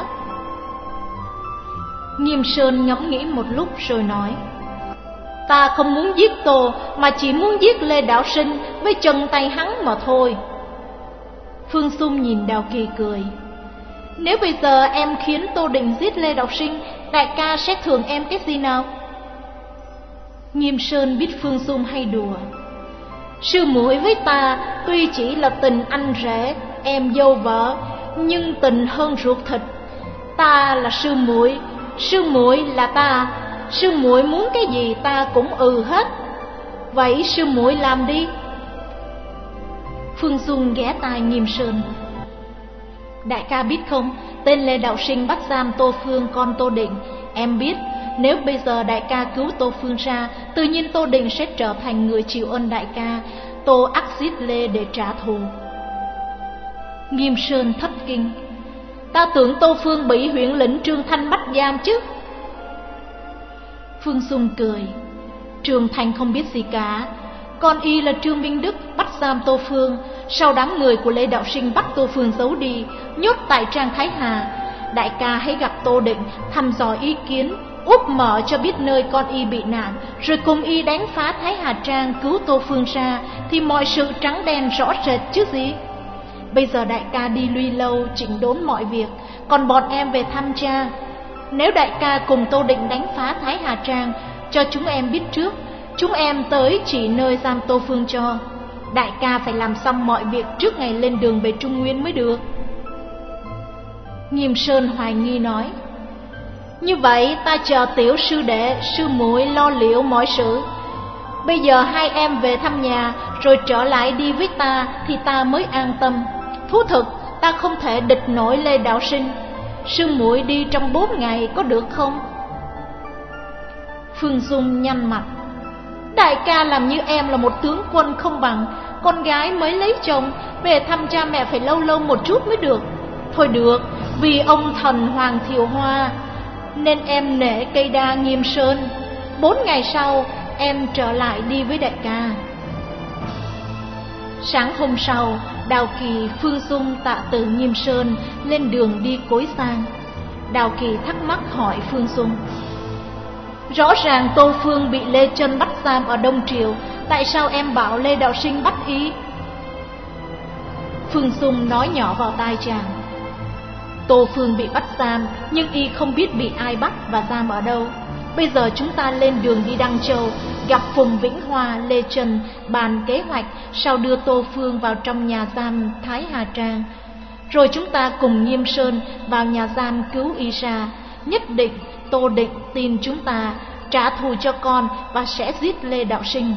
Nghiêm Sơn ngẫm nghĩ một lúc rồi nói: ta không muốn giết Tô, mà chỉ muốn giết Lê Đạo Sinh với chân tay hắn mà thôi. Phương Dung nhìn Đào Kỳ cười: nếu bây giờ em khiến Tô Định giết Lê Đạo Sinh, đại ca sẽ thưởng em cái gì nào? Nghiêm Sơn biết Phương Dung hay đùa: sư muội với ta tuy chỉ là tình anh rể, em dâu vợ, nhưng tình hơn ruột thịt. Ta là sư muội, sư muội là ta, sư muội muốn cái gì ta cũng ừ hết. Vậy sư muội làm đi. Phương Dung ghé tai Nghiêm Sơn: đại ca biết không, tên Lê Đạo Sinh bắt giam Tô Phương con Tô Định. Em biết, nếu bây giờ đại ca cứu Tô Phương ra, tự nhiên Tô Định sẽ trở thành người chịu ơn đại ca. Tô ắt giết Lê để trả thù. Nghiêm Sơn thất kinh: Ta tưởng Tô Phương bị huyện lệnh Trương Thanh bắt giam chứ. Phương Dung cười: Trương Thanh không biết gì cả. Con y là Trương Minh Đức bắt giam Tô Phương, sau đám người của Lê Đạo Sinh bắt Tô Phương giấu đi, nhốt tại trang Thái Hà. Đại ca hãy gặp Tô Định, thăm dò ý kiến, úp mở cho biết nơi con y bị nạn, rồi cùng y đánh phá Thái Hà Trang, cứu Tô Phương ra, thì mọi sự trắng đen rõ rệt chứ gì. Bây giờ đại ca đi Luy Lâu chỉnh đốn mọi việc, còn bọn em về thăm cha. Nếu đại ca cùng Tô Định đánh phá Thái Hà Trang, cho chúng em biết trước, chúng em tới chỉ nơi giam Tô Phương cho. Đại ca phải làm xong mọi việc trước ngày lên đường về Trung Nguyên mới được. Nghiêm Sơn hoài nghi nói: Như vậy ta chờ tiểu sư đệ, sư muội lo liệu mọi sự. Bây giờ hai em về thăm nhà, rồi trở lại đi với ta, thì ta mới an tâm. Thú thực, ta không thể địch nổi Lê Đạo Sinh. Sư muội đi trong bốn ngày có được không? Phương Dung nhăn mặt: Đại ca làm như em là một tướng quân không bằng. Con gái mới lấy chồng, về thăm cha mẹ phải lâu lâu một chút mới được. Thôi được, vì ông thần Hoàng Thiều Hoa nên em nể cây đa Nghiêm Sơn. Bốn ngày sau em trở lại đi với đại ca. Sáng hôm sau, Đào Kỳ, Phương Dung, Tạ Tử, Nghiêm Sơn lên đường đi Cối Sang. Đào Kỳ thắc mắc hỏi Phương Dung: Rõ ràng Tô Phương bị Lê Chân bắt giam ở Đông Triều, tại sao em bảo Lê Đạo Sinh bắt y? Phương Dung nói nhỏ vào tai chàng: Tô Phương bị bắt giam, nhưng y không biết bị ai bắt và giam ở đâu. Bây giờ chúng ta lên đường đi Đăng Châu, gặp Phùng Vĩnh Hoa, Lê Trần, bàn kế hoạch sao đưa Tô Phương vào trong nhà giam Thái Hà Trang. Rồi chúng ta cùng Nghiêm Sơn vào nhà giam cứu y ra. Nhất định Tô Định tin chúng ta, trả thù cho con và sẽ giết Lê Đạo Sinh.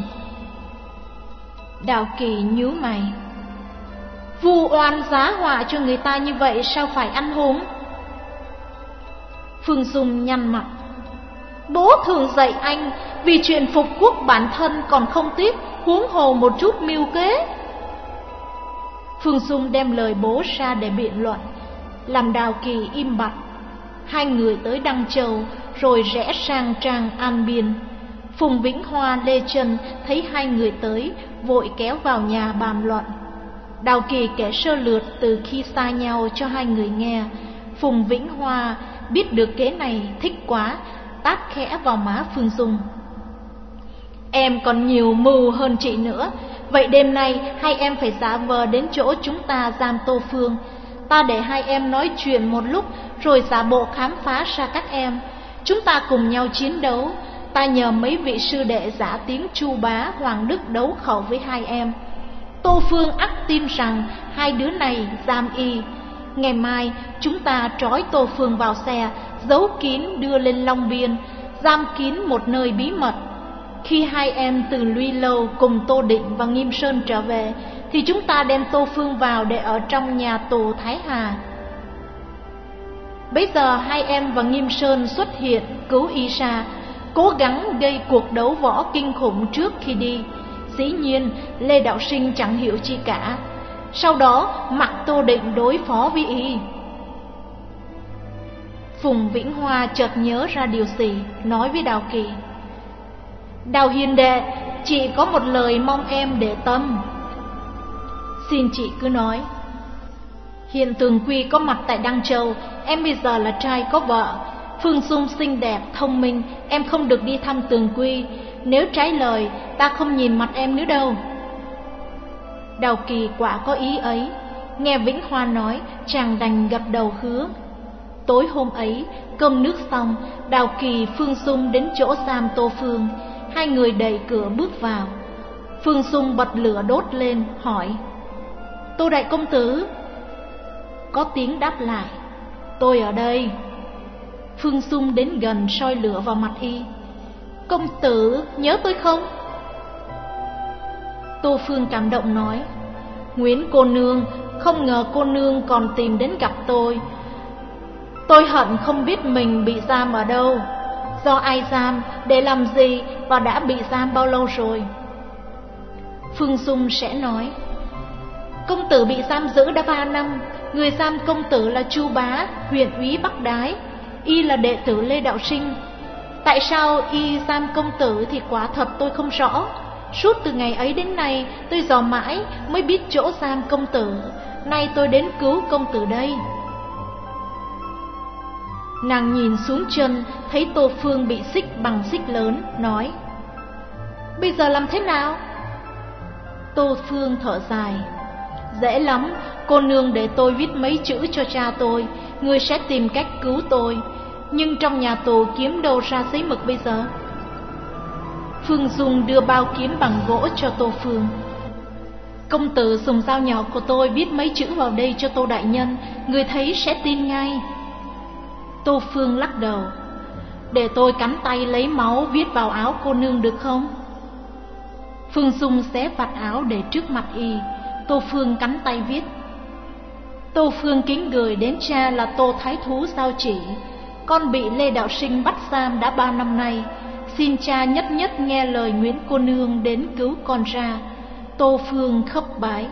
Đào Kỳ nhíu mày: Vu oan giá họa cho người ta như vậy sao phải anh hùng? Phương Dung nhăn mặt: Bố thường dạy anh, vì chuyện phục quốc bản thân còn không tiếc, huống hồ một chút mưu kế. Phương Dung đem lời bố ra để biện luận, làm Đào Kỳ im bặt. Hai người tới Đăng Châu, rồi rẽ sang trang An Biên. Phùng Vĩnh Hoa, Lê Trần thấy hai người tới, vội kéo vào nhà bàn luận. Đào Kỳ kể sơ lược từ khi xa nhau cho hai người nghe. Phùng Vĩnh Hoa biết được kế này thích quá, tát khẽ vào má Phương Dung: Em còn nhiều mưu hơn chị nữa. Vậy đêm nay hai em phải giả vờ đến chỗ chúng ta giam Tô Phương. Ta để hai em nói chuyện một lúc, rồi giả bộ khám phá ra các em. Chúng ta cùng nhau chiến đấu. Ta nhờ mấy vị sư đệ giả tiếng Chu Bá, Hoàng Đức đấu khẩu với hai em. Tô Phương ắt tin rằng hai đứa này giam y. Ngày mai chúng ta trói Tô Phương vào xe, giấu kín đưa lên Long Biên, giam kín một nơi bí mật. Khi hai em từ Luy Lâu cùng Tô Định và Nghiêm Sơn trở về, thì chúng ta đem Tô Phương vào để ở trong nhà tù Thái Hà. Bây giờ hai em và Nghiêm Sơn xuất hiện cứu y ra, cố gắng gây cuộc đấu võ kinh khủng trước khi đi. Dĩ nhiên Lê Đạo Sinh chẳng hiểu chi cả. Sau đó mặc Tô Định đối phó với y. Phùng Vĩnh Hoa chợt nhớ ra điều gì, nói với Đào Kỳ: Đào hiền đệ, chị có một lời mong em để tâm. Xin chị cứ nói. Hiện Tường Quy có mặt tại Đăng Châu. Em bây giờ là trai có vợ. Phương Dung xinh đẹp, thông minh, em không được đi thăm Tường Quy. Nếu trái lời, ta không nhìn mặt em nữa đâu. Đào Kỳ quả có ý ấy. Nghe Vĩnh Hoa nói, chàng đành gật đầu hứa. Tối hôm ấy, cơm nước xong, Đào Kỳ, Phương Dung đến chỗ giam Tô Phương. Hai người đẩy cửa bước vào. Phương Dung bật lửa đốt lên, hỏi: Tô đại công tử? Có tiếng đáp lại: Tôi ở đây. Phương Dung đến gần soi lửa vào mặt y: Công tử nhớ tôi không? Tô Phương cảm động nói: Nguyễn cô nương, không ngờ cô nương còn tìm đến gặp tôi. Tôi hận không biết mình bị giam ở đâu. do ai giam, để làm gì và đã bị giam bao lâu rồi? Phương Dung sẽ nói: công tử bị giam giữ đã ba năm. Người giam công tử là Chu Bá, huyện úy Bắc Đái. Y là đệ tử Lê Đạo Sinh. Tại sao y giam công tử thì quả thật tôi không rõ. Suốt từ ngày ấy đến nay tôi dò mãi mới biết chỗ giam công tử. Nay tôi đến cứu công tử đây. Nàng nhìn xuống chân, thấy Tô Phương bị xích bằng xích lớn, nói: bây giờ làm thế nào? Tô Phương thở dài: dễ lắm, cô nương để tôi viết mấy chữ cho cha tôi, người sẽ tìm cách cứu tôi. Nhưng trong nhà tù kiếm đâu ra giấy mực bây giờ? Phương Dung đưa bao kiếm bằng gỗ cho Tô Phương. Công tử dùng dao nhỏ của tôi viết mấy chữ vào đây cho Tô đại nhân, người thấy sẽ tin ngay. Tô Phương lắc đầu: để tôi cắn tay lấy máu viết vào áo cô nương được không? Phương Dung xé vạt áo để trước mặt y. Tô Phương cắn tay viết. Tô Phương kính gửi đến cha là Tô Thái Thú sao chỉ: con bị Lê Đạo Sinh bắt giam đã ba năm nay, xin cha nhất nhất nghe lời Nguyễn cô nương đến cứu con ra. Tô Phương khấp bái.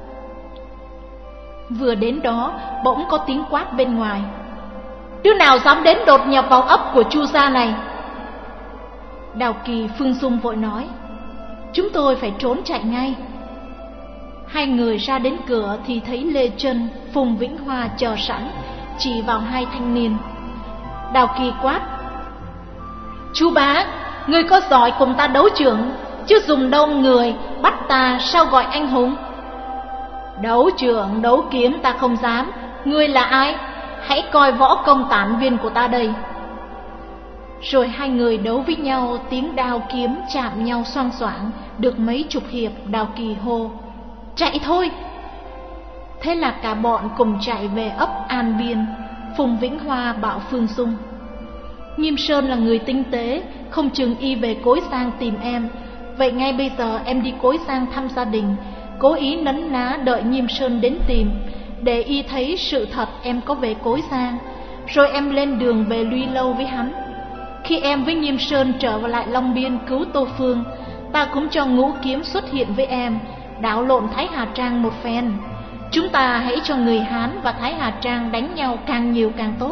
Vừa đến đó bỗng có tiếng quát bên ngoài: đứa nào dám đến đột nhập vào ấp của Chu gia này? Đào Kỳ, Phương Dung vội nói: chúng tôi phải trốn chạy ngay. Hai người ra đến cửa thì thấy Lê Trân, Phùng Vĩnh Hoa chờ sẵn, chỉ vào hai thanh niên. Đào Kỳ quát: chú Bá, ngươi có giỏi cùng ta đấu trưởng, chứ dùng đông người bắt ta sao gọi anh hùng? Đấu trưởng, đấu kiếm ta không dám. Ngươi là ai? Hãy coi võ công tản viên của ta đây. Rồi hai người đấu với nhau, tiếng đao kiếm chạm nhau xoang xoảng. Được mấy chục hiệp, Đào Kỳ hô: chạy thôi! Thế là cả bọn cùng chạy về ấp An Biên. Phùng Vĩnh Hoa bảo Phương Dung: Nghiêm Sơn là người tinh tế, không chừng y về Cối Giang tìm em. Vậy ngay bây giờ em đi Cối Giang thăm gia đình, cố ý nấn ná đợi Nghiêm Sơn đến tìm, để y thấy sự thật em có về Cối Giang. Rồi em lên đường về Luy Lâu với hắn. Khi em với Nghiêm Sơn trở vào lại Long Biên cứu Tô Phương, ta cũng cho Ngũ Kiếm xuất hiện với em, đảo lộn Thái Hà Trang một phen. Chúng ta hãy cho người Hán và Thái Hà Trang đánh nhau càng nhiều càng tốt.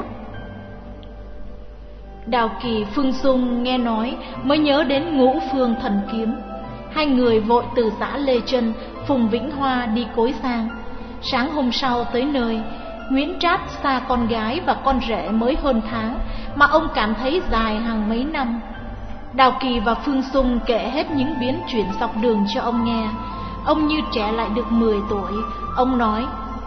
Đào Kỳ, Phương Dung nghe nói mới nhớ đến Ngũ Phương thần kiếm. Hai người vội từ xã Lê Trân, Phùng Vĩnh Hoa đi Cối Giang. Sáng hôm sau tới nơi, Nguyễn Trát xa con gái và con rể mới hơn tháng, mà ông cảm thấy dài hàng mấy năm. Đào Kỳ và Phương Dung kể hết những biến chuyển dọc đường cho ông nghe. Ông như trẻ lại được mười tuổi. Ông nói: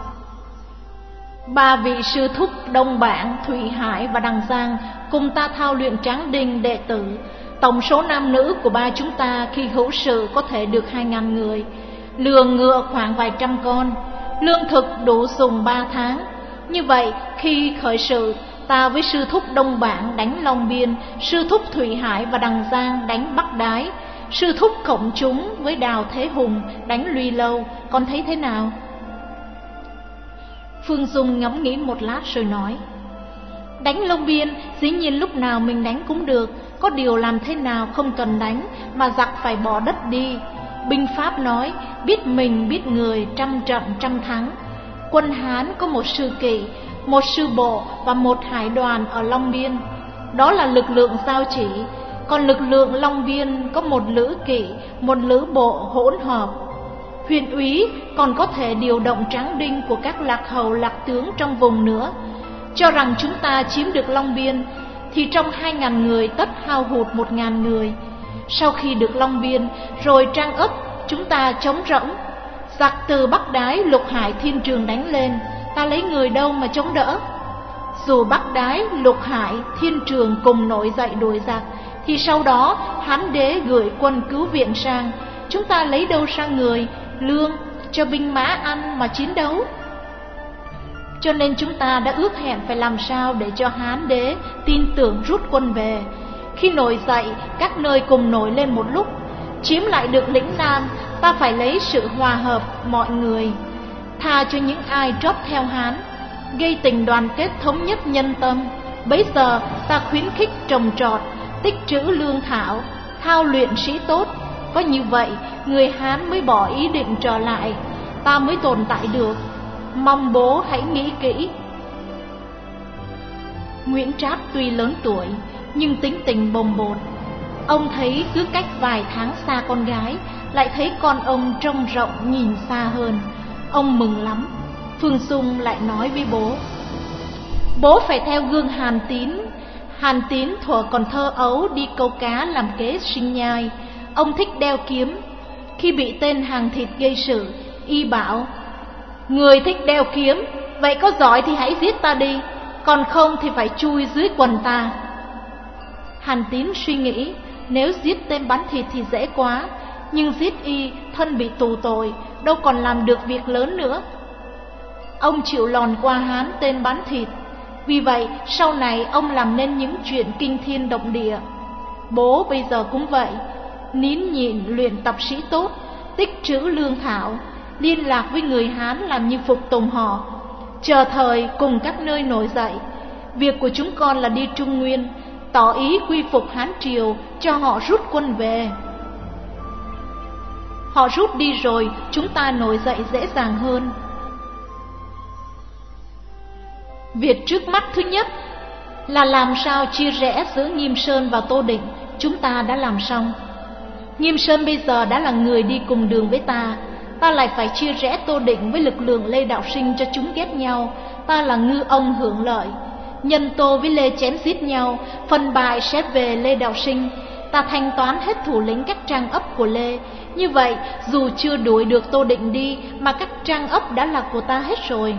ba vị sư thúc Đông Bảng, Thụy Hải và Đằng Giang cùng ta thao luyện Tráng Đinh đệ tử. Tổng số nam nữ của ba chúng ta khi hữu sự có thể được hai ngàn người, lường ngựa khoảng vài trăm con, lương thực đủ dùng ba tháng. Như vậy khi khởi sự, ta với sư thúc Đông Bảng đánh Long Biên, sư thúc Thụy Hải và Đằng Giang đánh Bắc Đái, sư thúc Khổng Chúng với Đào Thế Hùng đánh Luy Lâu. Con thấy thế nào? Phương Dung ngẫm nghĩ một lát rồi nói: đánh Long Biên dĩ nhiên lúc nào mình đánh cũng được, có điều làm thế nào không cần đánh mà giặc phải bỏ đất đi. Binh pháp nói biết mình biết người, trăm trận trăm thắng. Quân Hán có một sư kỵ, một sư bộ và một hải đoàn ở Long Biên, đó là lực lượng giao chỉ. Còn lực lượng Long Biên có một lữ kỵ, một lữ bộ hỗn hợp. Huyện úy còn có thể điều động Tráng Đinh của các lạc hầu lạc tướng trong vùng nữa. Cho rằng chúng ta chiếm được Long Biên thì trong hai ngàn người tất hao hụt một ngàn người. Sau khi được Long Biên rồi Trang Ấp chúng ta trống rỗng, giặc từ Bắc Đái, Lục Hải, Thiên Trường đánh lên, ta lấy người đâu mà chống đỡ? Dù Bắc Đái, Lục Hải, Thiên Trường cùng nổi dậy đuổi giặc, thì sau đó Hán đế gửi quân cứu viện sang, chúng ta lấy đâu sang người, lương cho binh mã ăn mà chiến đấu? Cho nên chúng ta đã ước hẹn phải làm sao để cho Hán đế tin tưởng rút quân về. Khi nổi dậy, các nơi cùng nổi lên một lúc, chiếm lại được lĩnh Nam, ta phải lấy sự hòa hợp mọi người, tha cho những ai trót theo Hán, gây tình đoàn kết thống nhất nhân tâm. Bấy giờ ta khuyến khích trồng trọt, tích trữ lương thảo, thao luyện sĩ tốt. Có như vậy, người Hán mới bỏ ý định trở lại, ta mới tồn tại được. Mong bố hãy nghĩ kỹ. Nguyễn Trát tuy lớn tuổi, nhưng tính tình bồng bột. Ông thấy cứ cách vài tháng xa con gái, lại thấy con ông trông rộng nhìn xa hơn. Ông mừng lắm. Phương Sung lại nói với bố: bố phải theo gương Hàn Tín. Hàn Tín thuở còn thơ ấu đi câu cá làm kế sinh nhai. Ông thích đeo kiếm. Khi bị tên hàng thịt gây sự, y bảo: người thích đeo kiếm, vậy có giỏi thì hãy giết ta đi, còn không thì phải chui dưới quần ta. Hàn Tín suy nghĩ, nếu giết tên bán thịt thì dễ quá, nhưng giết y thân bị tù tội, đâu còn làm được việc lớn nữa. Ông chịu lòn qua Hán tên bán thịt. Vì vậy sau này ông làm nên những chuyện kinh thiên động địa. Bố bây giờ cũng vậy, nín nhịn luyện tập sĩ tốt, tích trữ lương thảo, liên lạc với người Hán làm như phục tùng họ, chờ thời cùng các nơi nổi dậy. Việc của chúng con là đi Trung Nguyên, tỏ ý quy phục Hán Triều, cho họ rút quân về. Họ rút đi rồi, chúng ta nổi dậy dễ dàng hơn. Việc trước mắt thứ nhất là làm sao chia rẽ giữa Nghiêm Sơn và Tô Định. Chúng ta đã làm xong. Nghiêm Sơn bây giờ đã là người đi cùng đường với ta, ta lại phải chia rẽ Tô Định với lực lượng Lê Đạo Sinh cho chúng ghét nhau. Ta là ngư ông hưởng lợi. Nhân Tô với Lê chém giết nhau, phần bại sẽ về Lê Đạo Sinh. Ta thanh toán hết thủ lĩnh các trang ấp của Lê. Như vậy dù chưa đuổi được Tô Định đi, mà các trang ấp đã là của ta hết rồi.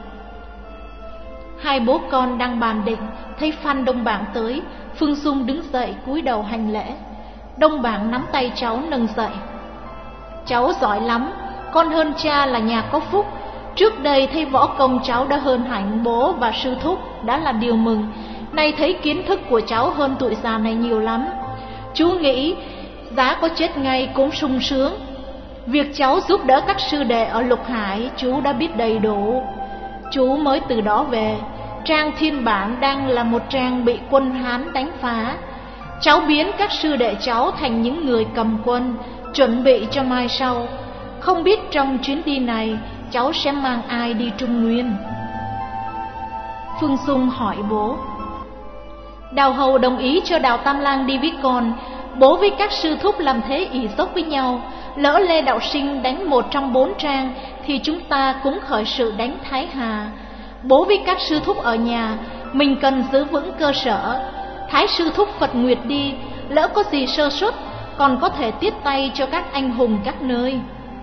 Hai bố con đang bàn định, thấy Phan Đông Bảng tới. Phương Sung đứng dậy cúi đầu hành lễ. Đông Bảng nắm tay cháu nâng dậy: cháu giỏi lắm, con hơn cha là nhà có phúc. Trước đây thấy võ công cháu đã hơn hẳn bố và sư thúc, đã là điều mừng. Nay thấy kiến thức của cháu hơn tụi già này nhiều lắm. Chú nghĩ giá có chết ngay cũng sung sướng. Việc cháu giúp đỡ các sư đệ ở Lục Hải chú đã biết đầy đủ. Chú mới từ đó về. Trang Thiên Bản đang là một trang bị quân Hán đánh phá. Cháu biến các sư đệ cháu thành những người cầm quân, chuẩn bị cho mai sau. Không biết trong chuyến đi này cháu sẽ mang ai đi Trung Nguyên. Phương Sung hỏi bố: Đào Hầu đồng ý cho Đào Tam Lang đi với con. Bố với các sư thúc làm thế ỷ dốc với nhau. Lỡ Lê Đạo Sinh đánh một trong bốn trang thì chúng ta cũng khởi sự đánh Thái Hà. Bố với các sư thúc ở nhà, mình cần giữ vững cơ sở. Thái sư thúc Phật Nguyệt đi, lỡ có gì sơ suất còn có thể tiếp tay cho các anh hùng các nơi.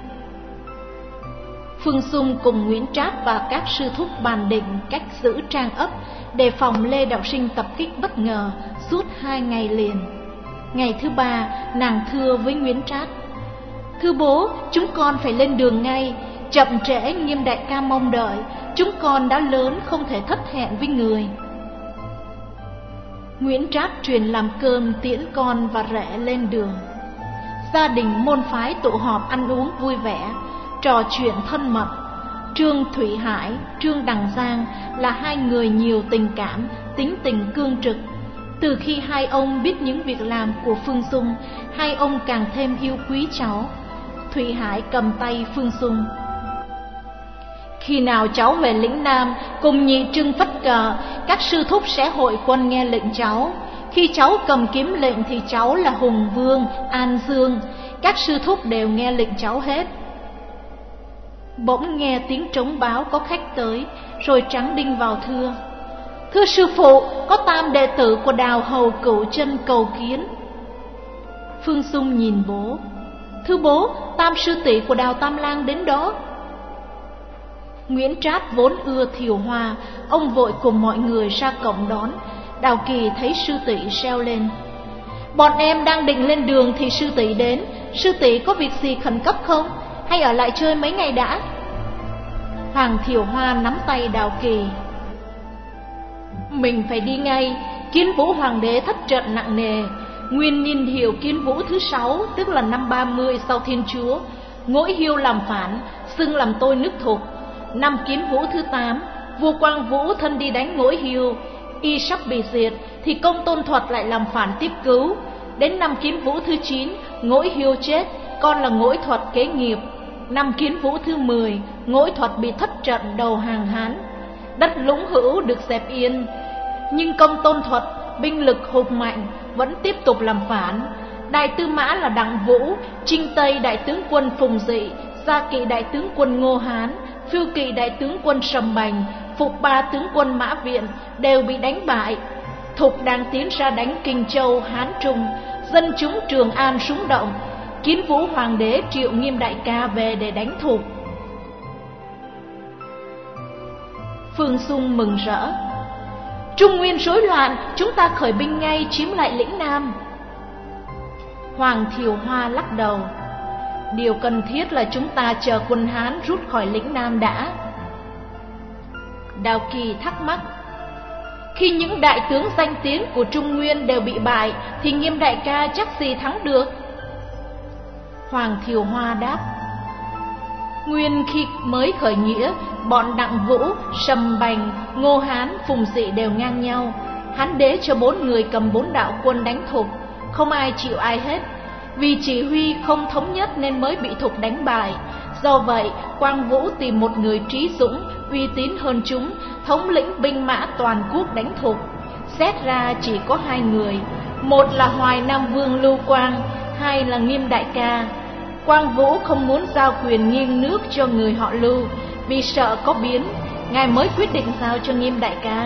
Phương Sung cùng Nguyễn Trát và các sư thúc bàn định cách giữ trang ấp, đề phòng Lê Đạo Sinh tập kích bất ngờ suốt hai ngày liền. Ngày thứ ba, nàng thưa với Nguyễn Trát: Thưa bố, chúng con phải lên đường ngay. Chậm trễ Nghiêm đại ca mong đợi. Chúng con đã lớn, không thể thất hẹn với người. Nguyễn Trát truyền làm cơm tiễn con và rể lên đường. Gia đình môn phái tụ họp ăn uống vui vẻ, trò chuyện thân mật. Trương Thủy Hải, Trương Đằng Giang là hai người nhiều tình cảm, tính tình cương trực. Từ khi hai ông biết những việc làm của Phương Sung, hai ông càng thêm yêu quý cháu. Thủy Hải cầm tay Phương Sung: Khi nào cháu về lĩnh Nam cùng nhị trưng phất cờ, các sư thúc sẽ hội quân nghe lệnh cháu. Khi cháu cầm kiếm lệnh thì cháu là Hùng Vương, An Dương. Các sư thúc đều nghe lệnh cháu hết. Bỗng nghe tiếng trống báo có khách tới, rồi Tráng Đinh vào thưa: Thưa sư phụ, có tam đệ tử của Đào Hầu Cửu Chân cầu kiến. Phương Sung nhìn bố: Thưa bố, tam sư tỷ của Đào Tam Lang đến đó. Nguyễn Trát vốn ưa thiều hoa, ông vội cùng mọi người ra cổng đón. Đào Kỳ thấy sư tỷ reo lên: Bọn em đang định lên đường thì sư tỷ đến. Sư tỷ có việc gì khẩn cấp không? Hay ở lại chơi mấy ngày đã? Hoàng Thiều Hoa nắm tay Đào Kỳ: Mình phải đi ngay. Kiến Vũ Hoàng đế thất trận nặng nề. Nguyên niên hiệu Kiến Vũ thứ sáu, tức là năm ba mươi sau Thiên Chúa, Ngỗi Hiêu làm phản, xưng làm tôi nước Thục. Năm Kiến Vũ thứ tám, vua Quang Vũ thân đi đánh Ngỗi Hiêu. y sắp bị diệt, thì Công Tôn Thuật lại làm phản tiếp cứu. Đến năm Kiến Vũ thứ chín, Ngỗi Hiêu chết, con là Ngỗi Thuật kế nghiệp. Năm Kiến Vũ thứ mười, Ngỗi Thuật bị thất trận đầu hàng Hán. Đất Lũng Hữu được dẹp yên, nhưng Công Tôn Thuật binh lực hùng mạnh, vẫn tiếp tục làm phản. Đại tư mã là Đặng Vũ, Trinh Tây đại tướng quân Phùng Dị, Gia Kỵ đại tướng quân Ngô Hán, Phiêu Kỵ đại tướng quân Sầm Bành, Phục Ba tướng quân Mã Viện đều bị đánh bại. Thục đang tiến ra đánh Kinh Châu, Hán Trung. Dân chúng Trường An súng động. Kiến Vũ Hoàng đế triệu Nghiêm đại ca về để đánh Thục. Phương Xung mừng rỡ: Trung Nguyên rối loạn, chúng ta khởi binh ngay chiếm lại lĩnh Nam. Hoàng Thiều Hoa lắc đầu: Điều cần thiết là chúng ta chờ quân Hán rút khỏi lĩnh Nam đã. Đào Kỳ thắc mắc: Khi những đại tướng danh tiếng của Trung Nguyên đều bị bại, thì Nghiêm đại ca chắc gì thắng được? Hoàng Thiều Hoa đáp: Nguyên khi mới khởi nghĩa, bọn Đặng Vũ, Sầm Bành, Ngô Hán, Phùng Dị đều ngang nhau. Hán đế cho bốn người cầm bốn đạo quân đánh Thục, không ai chịu ai hết. Vì chỉ huy không thống nhất nên mới bị Thục đánh bại. Do vậy, Quang Vũ tìm một người trí dũng, uy tín hơn chúng, thống lĩnh binh mã toàn quốc đánh Thục. Xét ra chỉ có hai người, một là Hoài Nam Vương Lưu Quang, hai là Nghiêm đại ca. Quang Vũ không muốn giao quyền nghiêng nước cho người họ Lưu, vì sợ có biến, ngài mới quyết định giao cho Nghiêm đại ca.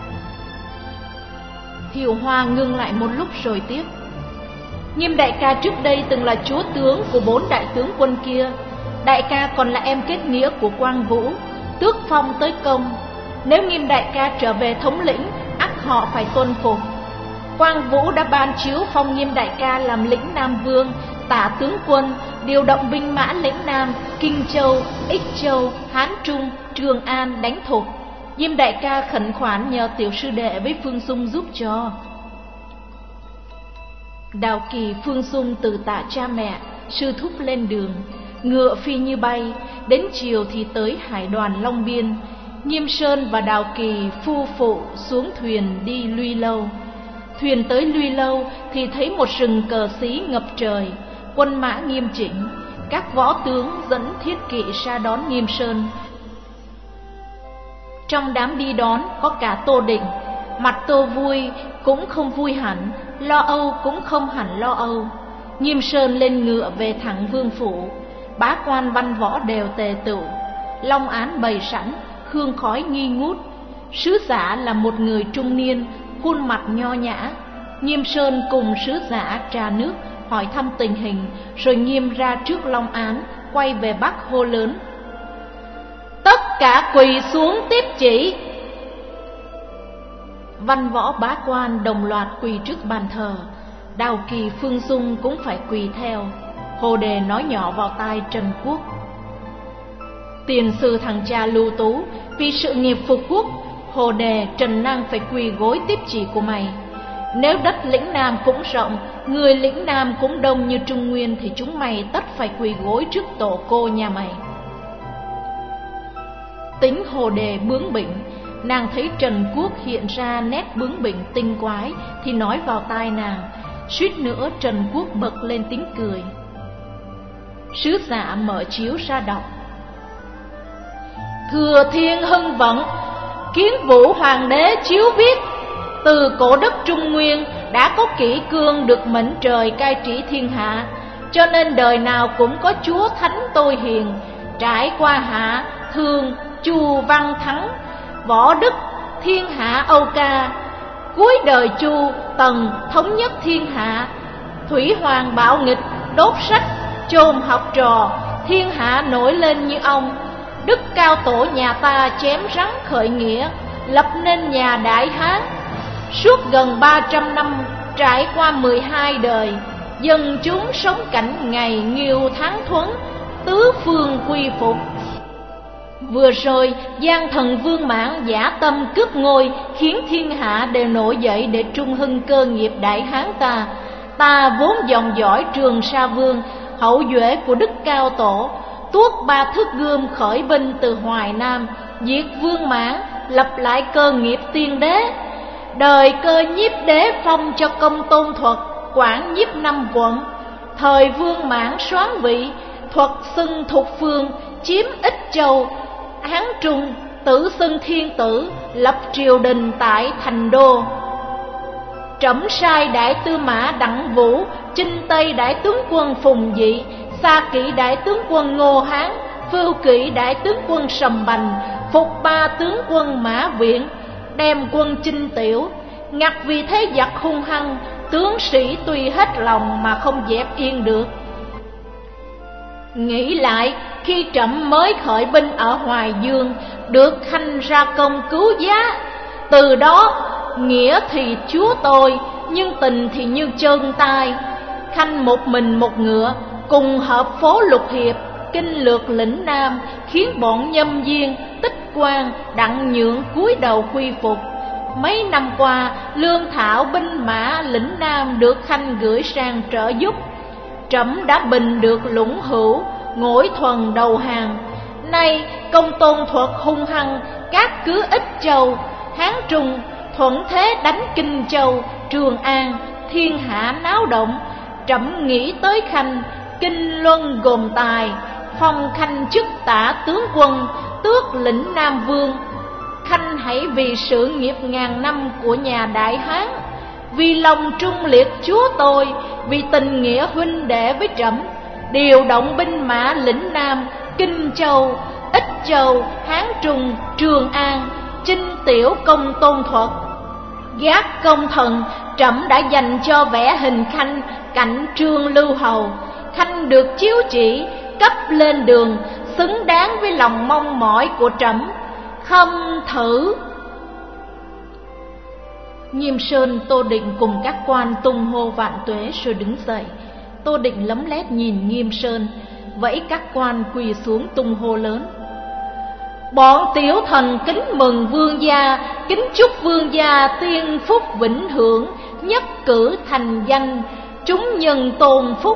Thiều Hoa ngưng lại một lúc rồi tiếp: Nghiêm đại ca trước đây từng là chúa tướng của bốn đại tướng quân kia. Đại ca còn là em kết nghĩa của Quang Vũ, tước phong tới công. Nếu Nghiêm đại ca trở về thống lĩnh, ắt họ phải tuân phục. Quang Vũ đã ban chiếu phong Nghiêm đại ca làm lĩnh Nam Vương, tả tướng quân, điều động binh mã lĩnh Nam, Kinh Châu, Ích Châu, Hán Trung, Trường An đánh Thục. Nghiêm đại ca khẩn khoản nhờ tiểu sư đệ với Phương Xung giúp cho. Đào Kỳ, Phương Xung từ tạ cha mẹ, sư thúc lên đường, ngựa phi như bay. Đến chiều thì tới hải đoàn Long Biên. Nghiêm Sơn và Đào Kỳ phu phụ xuống thuyền đi Luy Lâu. Thuyền tới Luy Lâu thì thấy một rừng cờ xí ngập trời, quân mã nghiêm chỉnh. Các võ tướng dẫn thiết kỵ ra đón Nghiêm Sơn. Trong đám đi đón có cả Tô Định. Mặt Tô vui cũng không vui hẳn, lo âu cũng không hẳn lo âu. Nghiêm Sơn lên ngựa về thẳng vương phủ. Bá quan văn võ đều tề tựu, long án bày sẵn, hương khói nghi ngút. Sứ giả là một người trung niên, khuôn mặt nho nhã. Nghiêm Sơn cùng sứ giả trà nước, hỏi thăm tình hình, rồi Nghiêm ra trước long án, quay về Bắc hô lớn: Tất cả quỳ xuống tiếp chỉ. Văn võ bá quan đồng loạt quỳ trước bàn thờ. Đào Kỳ, Phương Xung cũng phải quỳ theo. Hồ Đề nói nhỏ vào tai Trần Quốc: Tiền sư thằng cha Lưu Tú, vì sự nghiệp phục quốc, Hồ Đề, Trần Năng phải quỳ gối tiếp chỉ của mày. Nếu đất lĩnh Nam cũng rộng, người lĩnh Nam cũng đông như Trung Nguyên, thì chúng mày tất phải quỳ gối trước tổ cô nhà mày. Tính Hồ Đề bướng bỉnh, nàng thấy Trần Quốc hiện ra nét bướng bỉnh tinh quái, thì nói vào tai nàng. Suýt nữa Trần Quốc bật lên tiếng cười. Sứ giả mở chiếu ra đọc: Thừa thiên hưng vận, Kiến Vũ Hoàng đế chiếu viết: Từ cổ đất Trung Nguyên đã có kỷ cương được mệnh trời cai trị thiên hạ, cho nên đời nào cũng có chúa thánh tôi hiền. Trải qua Hạ, Thương, Chu, Văn, Thắng, Võ Đức, thiên hạ Âu Ca. Cuối đời Chu, Tần thống nhất thiên hạ. Thủy Hoàng bạo nghịch, đốt sách, chôn học trò, thiên hạ nổi lên như ông. Đức cao tổ nhà ta chém rắn khởi nghĩa, lập nên nhà Đại Hán. Suốt gần ba trăm năm, trải qua mười hai đời, dân chúng sống cảnh ngày nghiêu tháng thuấn, tứ phương quy phục. Vừa rồi gian thần Vương Mãn giả tâm cướp ngôi, khiến thiên hạ đều nổi dậy để trung hưng cơ nghiệp Đại Hán ta. Ta vốn dòng dõi Trường Sa Vương, hậu duệ của Đức Cao Tổ, tuốt ba thước gươm khởi binh từ Hoài Nam, diệt Vương Mãn, lập lại cơ nghiệp tiên đế. đời cơ nhiếp đế phong cho Công Tôn Thuật quản nhiếp năm quận. Thời Vương Mãn soán vị, Thuật xưng Thục Phương, chiếm Ích Châu. Hán Trung tự xưng Thiên Tử, lập triều đình tại Thành Đô. Trẫm sai Đại Tư Mã Đặng Vũ, chinh Tây Đại tướng quân Phùng Dị, Xa Kỵ Đại tướng quân Ngô Hán, Phưu Kỵ Đại tướng quân Sầm Bành, phục ba tướng quân Mã Viện, đem quân chinh Tiểu. Ngặt vì thế giặc hung hăng, tướng sĩ tuy hết lòng mà không dẹp yên được. Nghĩ lại, khi trẫm mới khởi binh ở Hoài Dương, được Khanh ra công cứu giá. Từ đó nghĩa thì chúa tôi, nhưng tình thì như trơn tai. Khanh một mình một ngựa, cùng hợp phố lục hiệp, kinh lược lĩnh Nam, khiến bọn Nhâm Diên, Tích Quan, Đặng Nhượng cúi đầu quy phục. Mấy năm qua, lương thảo binh mã lĩnh Nam được Khanh gửi sang trợ giúp. Trẫm đã bình được Lũng Hữu, Ngỗi Thuần đầu hàng. Nay Công Tôn Thuật hung hăng, cát cứ Ích Châu. Hán Trung thuận thế đánh Kinh Châu, Trường An, thiên hạ náo động. Trẫm nghĩ tới Khanh, Kinh Luân gồm tài, phong Khanh chức tả tướng quân, tước lĩnh Nam Vương. Khanh hãy vì sự nghiệp ngàn năm của nhà Đại Hán, vì lòng trung liệt chúa tôi, vì tình nghĩa huynh đệ với trẫm, điều động binh mã lĩnh Nam, Kinh Châu, Ích Châu, Hán Trung, Trường An, chinh Tiểu Công Tôn Thuật. Gác công thần, trẫm đã dành cho vẽ hình Khanh cạnh Trương Lưu Hầu. Khanh được chiếu chỉ, cấp lên đường, xứng đáng với lòng mong mỏi của trẫm. Khâm thử. Nghiêm Sơn, Tô Định cùng các quan tung hô vạn tuế rồi đứng dậy. Tô Định lấm lét nhìn Nghiêm Sơn, vẫy các quan quỳ xuống tung hô lớn: bọn tiểu thần kính mừng vương gia, kính chúc vương gia tiên phúc vĩnh hưởng, nhất cử thành danh, chúng nhân tôn phúc.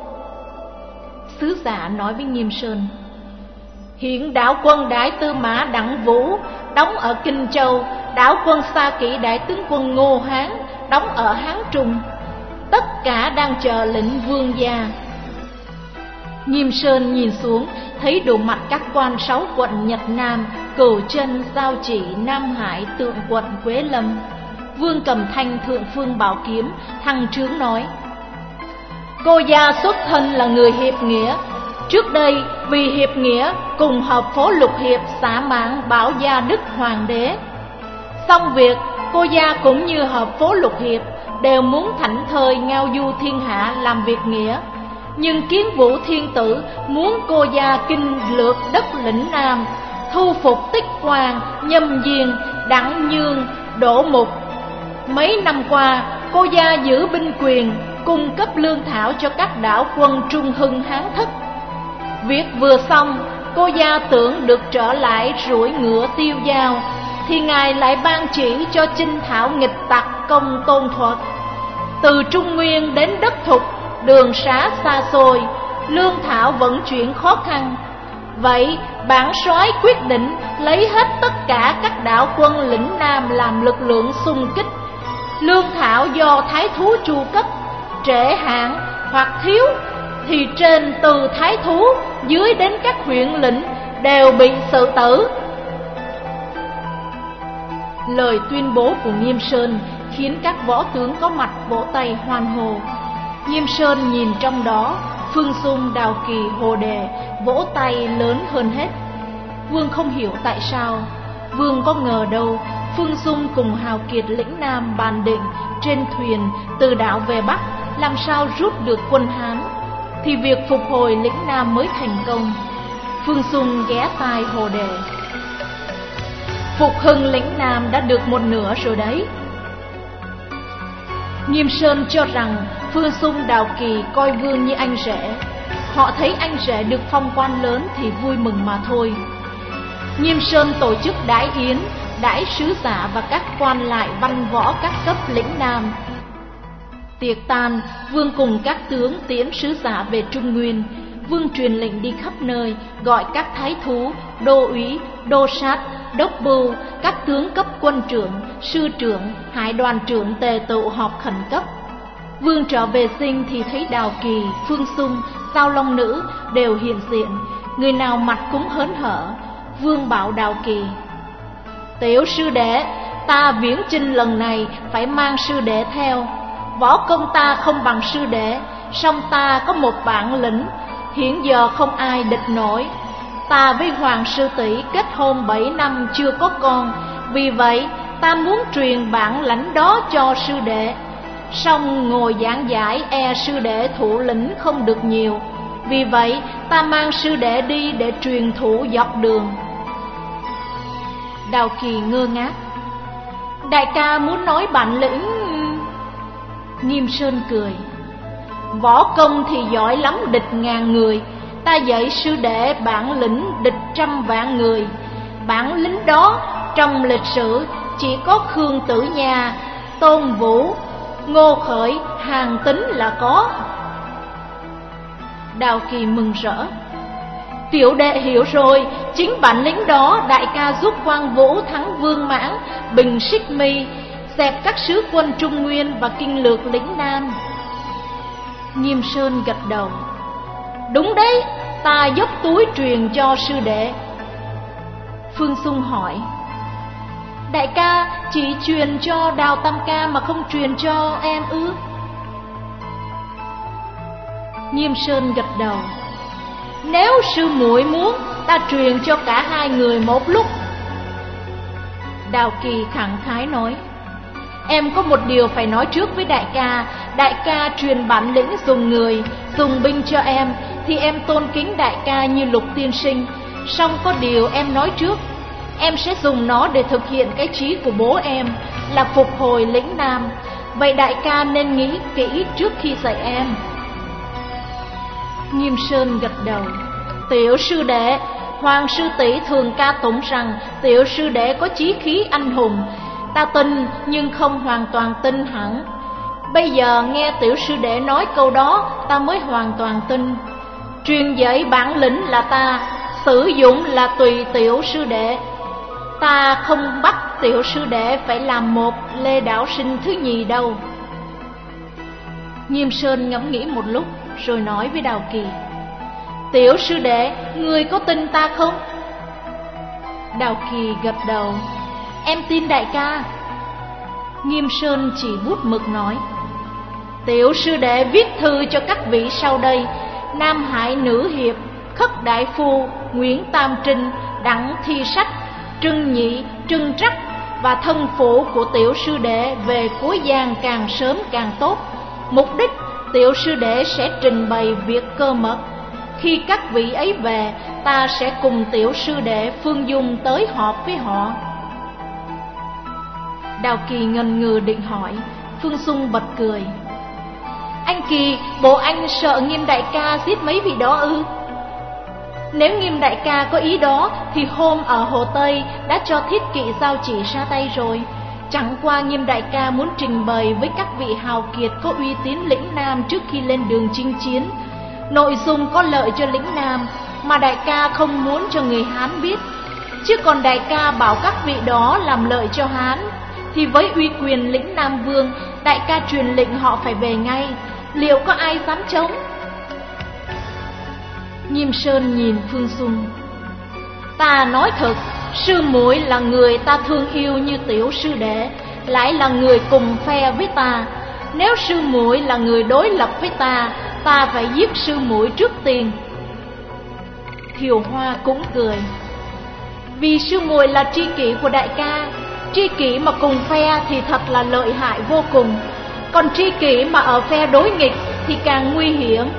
Sứ giả nói với Nghiêm Sơn: hiện đạo quân Đại Tư Mã Đặng Vũ đóng ở Kinh Châu, đạo quân Xa Kỵ Đại tướng quân Ngô Hán đóng ở Hán Trung, tất cả đang chờ lệnh vương gia. Nghiêm Sơn nhìn xuống, thấy độ mặt các quan sáu quận Nhật Nam, Cửu Chân, Giao Chỉ, Nam Hải, Tượng Quận, Quế Lâm. Vương Cầm Thanh thượng phương bảo kiếm, thăng trướng nói: cô gia xuất thân là người hiệp nghĩa, trước đây vì hiệp nghĩa cùng hợp phố lục hiệp xả mạng bảo gia Đức Hoàng đế. Xong việc, cô gia cũng như hợp phố lục hiệp đều muốn thảnh thơi ngao du thiên hạ làm việc nghĩa. Nhưng Kiến Vũ Thiên Tử muốn cô gia kinh lược đất lĩnh Nam, thu phục Tích Quan, Nhâm Diên, Đặng Nhương, Đỗ Mục. Mấy năm qua, cô gia giữ binh quyền, cung cấp lương thảo cho các đảo quân Trung Hưng Hán Thất. Việc vừa xong, cô gia tưởng được trở lại rủi ngựa tiêu dao, thì ngài lại ban chỉ cho chinh thảo nghịch tặc Công Tôn Thuật. Từ Trung Nguyên đến đất Thục, đường xá xa xôi, lương thảo vận chuyển khó khăn. Vậy bản soái quyết định lấy hết tất cả các đảo quân lĩnh Nam làm lực lượng xung kích. Lương thảo do thái thú chu cấp, trễ hạn hoặc thiếu thì trên từ thái thú dưới đến các huyện lĩnh đều bị xử tử. Lời tuyên bố của Nghiêm Sơn khiến các võ tướng có mặt vỗ tay hoan hô. Nghiêm Sơn nhìn trong đó, Phương Dung, Đào Kỳ, Hồ Đề vỗ tay lớn hơn hết. Vương không hiểu tại sao. Vương có ngờ đâu Phương Dung cùng hào kiệt lĩnh Nam bàn định trên thuyền từ đảo về Bắc làm sao rút được quân Hán, thì việc phục hồi lĩnh Nam mới thành công. Phương Dung ghé tai Hồ Đề: phục hưng lĩnh Nam đã được một nửa rồi đấy. Nghiêm Sơn cho rằng Phương Dung, Đào Kỳ coi Vương như anh rể. Họ thấy anh rể được phong quan lớn thì vui mừng mà thôi. Nghiêm Sơn tổ chức đãi yến, đãi sứ giả và các quan lại văn võ các cấp lĩnh Nam. Tiệc tan, Vương cùng các tướng tiễn sứ giả về Trung Nguyên. Vương truyền lệnh đi khắp nơi, gọi các thái thú, đô úy, đô sát, đốc bưu, các tướng cấp quân trưởng, sư trưởng, hải đoàn trưởng tề tụ họp khẩn cấp. Vương trở về Dinh thì thấy Đào Kỳ, Phương Sung, Sao Long Nữ đều hiện diện, người nào mặt cũng hớn hở. Vương bảo Đào Kỳ: Tiểu sư đệ, ta viếng chinh lần này phải mang sư đệ theo. Võ công ta không bằng sư đệ, song ta có một bản lĩnh hiện giờ không ai địch nổi. Ta với Hoàng sư tỷ kết hôn bảy năm chưa có con, vì vậy ta muốn truyền bản lãnh đó cho sư đệ. Song ngồi giảng giải e sư đệ thụ lĩnh không được nhiều, vì vậy ta mang sư đệ đi để truyền thụ dọc đường. Đào Kỳ ngơ ngác: Đại ca muốn nói bản lĩnh? Nghiêm Sơn cười: Võ công thì giỏi lắm địch ngàn người, ta dạy sư đệ bản lĩnh địch trăm vạn người. Bản lĩnh đó trong lịch sử chỉ có Khương Tử Nha, Tôn Vũ, Ngô Khởi, Hàn Tín là có. Đào Kỳ mừng rỡ: Tiểu đệ hiểu rồi, chính bản lĩnh đó đại ca giúp Quang Vũ thắng Vương Mãng, bình Xích Mi, dẹp các sứ quân Trung Nguyên và kinh lược lĩnh Nam. Nghiêm Sơn gật đầu: Đúng đấy, ta dốc túi truyền cho sư đệ. Phương Sung hỏi: Đại ca chỉ truyền cho Đào Tam ca mà không truyền cho em ư? Nghiêm Sơn gật đầu: Nếu sư muội muốn, ta truyền cho cả hai người một lúc. Đào Kỳ khẳng khái nói: Em có một điều phải nói trước với đại ca. Đại ca truyền bản lĩnh dùng người, dùng binh cho em, thì em tôn kính đại ca như Lục tiên sinh. Song có điều em nói trước, em sẽ dùng nó để thực hiện cái chí của bố em là phục hồi lĩnh Nam. Vậy đại ca nên nghĩ kỹ trước khi dạy em. Nghiêm Sơn gật đầu: Tiểu sư đệ, Hoàng sư tỷ thường ca tụng rằng tiểu sư đệ có chí khí anh hùng. Ta tin nhưng không hoàn toàn tin hẳn. Bây giờ nghe tiểu sư đệ nói câu đó, ta mới hoàn toàn tin. Truyền dạy bản lĩnh là ta, sử dụng là tùy tiểu sư đệ. Ta không bắt tiểu sư đệ phải làm một Lê Đạo Sinh thứ nhì đâu. Nghiêm Sơn ngẫm nghĩ một lúc rồi nói với Đào Kỳ: Tiểu sư đệ, ngươi có tin ta không? Đào Kỳ gật đầu: Em tin đại ca. Nghiêm Sơn chỉ bút mực nói: Tiểu sư đệ viết thư cho các vị sau đây: Nam Hải Nữ Hiệp, Khất Đại Phu, Nguyễn Tam Trinh, Đặng Thi Sách, Trưng Nhị, Trưng Trắc và thân phụ của tiểu sư đệ về cuối Giang càng sớm càng tốt. Mục đích tiểu sư đệ sẽ trình bày việc cơ mật. Khi các vị ấy về, ta sẽ cùng tiểu sư đệ Phương Dung tới họp với họ. Đào Kỳ ngần ngừ định hỏi, Phương Sung bật cười: Anh Kỳ, bộ anh sợ Nghiêm đại ca giết mấy vị đó ư? Nếu Nghiêm đại ca có ý đó thì hôm ở Hồ Tây đã cho thiết kỵ giao chỉ ra tay rồi. Chẳng qua Nghiêm đại ca muốn trình bày với các vị hào kiệt có uy tín lĩnh Nam trước khi lên đường chinh chiến. Nội dung có lợi cho lĩnh Nam mà đại ca không muốn cho người Hán biết. Chứ còn đại ca bảo các vị đó làm lợi cho Hán, thì với uy quyền lĩnh Nam Vương, đại ca truyền lệnh họ phải về ngay. Liệu có ai dám chống? Nghiêm Sơn nhìn Phương Sung: Ta nói thật, sư muội là người ta thương yêu như tiểu sư đệ, lại là người cùng phe với ta. Nếu sư muội là người đối lập với ta, ta phải giết sư muội trước tiên. Thiều Hoa cũng cười: Vì sư muội là tri kỷ của đại ca. Tri kỷ mà cùng phe thì thật là lợi hại vô cùng, còn tri kỷ mà ở phe đối nghịch thì càng nguy hiểm.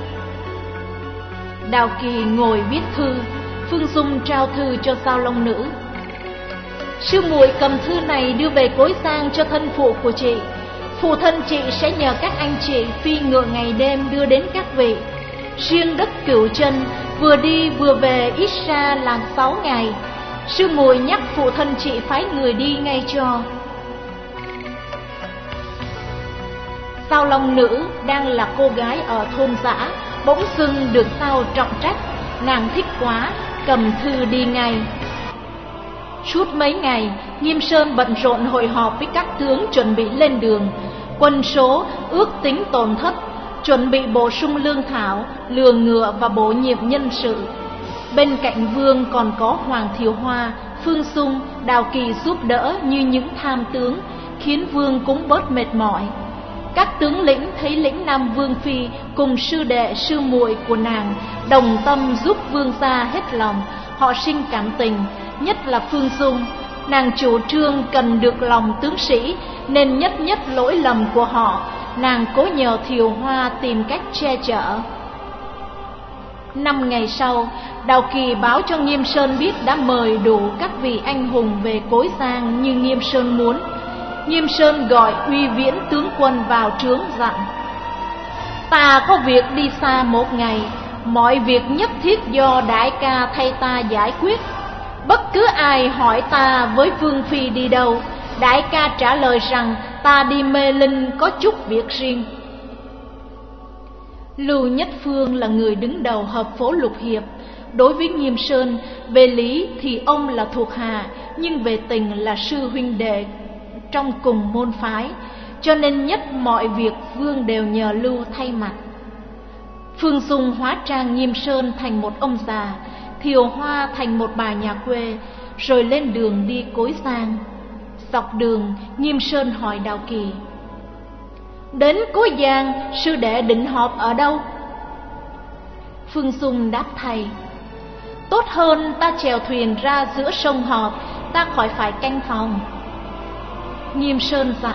Đào Kỳ ngồi viết thư. Phương Dung trao thư cho Sao Long Nữ: Sư muội cầm thư này đưa về Cối Giang cho thân phụ của chị. Phụ thân chị sẽ nhờ các anh chị phi ngựa ngày đêm đưa đến các vị. Riêng đất Cửu Chân vừa đi vừa về ít ra là sáu ngày. Sư muội nhắc phụ thân chị phái người đi ngay cho. Sao Long Nữ đang là cô gái ở thôn dã, bỗng dưng được Sao trọng trách, nàng thích quá, cầm thư đi ngay. Suốt mấy ngày, Nghiêm Sơn bận rộn hội họp với các tướng chuẩn bị lên đường. Quân số ước tính tổn thất, chuẩn bị bổ sung lương thảo, lừa ngựa và bổ nhiệm nhân sự. Bên cạnh vương còn có Hoàng Thiều Hoa, Phương Sung, Đào Kỳ giúp đỡ như những tham tướng, khiến vương cũng bớt mệt mỏi. Các tướng lĩnh thấy lĩnh Nam Vương Phi cùng sư đệ sư muội của nàng đồng tâm giúp vương gia hết lòng, họ sinh cảm tình, nhất là Phương Dung. Nàng chủ trương cần được lòng tướng sĩ nên nhất nhất lỗi lầm của họ, nàng cố nhờ Thiều Hoa tìm cách che chở. Năm ngày sau, Đào Kỳ báo cho Nghiêm Sơn biết đã mời đủ các vị anh hùng về Cối Giang như Nghiêm Sơn muốn. Nghiêm Sơn gọi Uy Viễn tướng quân vào trướng dặn: Ta có việc đi xa một ngày, mọi việc nhất thiết do đại ca thay ta giải quyết. Bất cứ ai hỏi ta với Vương Phi đi đâu, đại ca trả lời rằng ta đi Mê Linh có chút việc riêng. Lưu Nhất Phương là người đứng đầu hợp phố lục hiệp. Đối với Nghiêm Sơn, về lý thì ông là thuộc hạ, nhưng về tình là sư huynh đệ trong cùng môn phái, cho nên nhất mọi việc vương đều nhờ Lưu thay mặt. Phương Dung hóa trang Nghiêm Sơn thành một ông già, Thiều Hoa thành một bà nhà quê, rồi lên đường đi Cối Giang. Dọc đường, Nghiêm Sơn hỏi Đào Kỳ: Đến Cối Giang, sư đệ định họp ở đâu? Phương Dung đáp thay: Tốt hơn ta chèo thuyền ra giữa sông họp, ta khỏi phải canh phòng. Nghiêm Sơn dặn: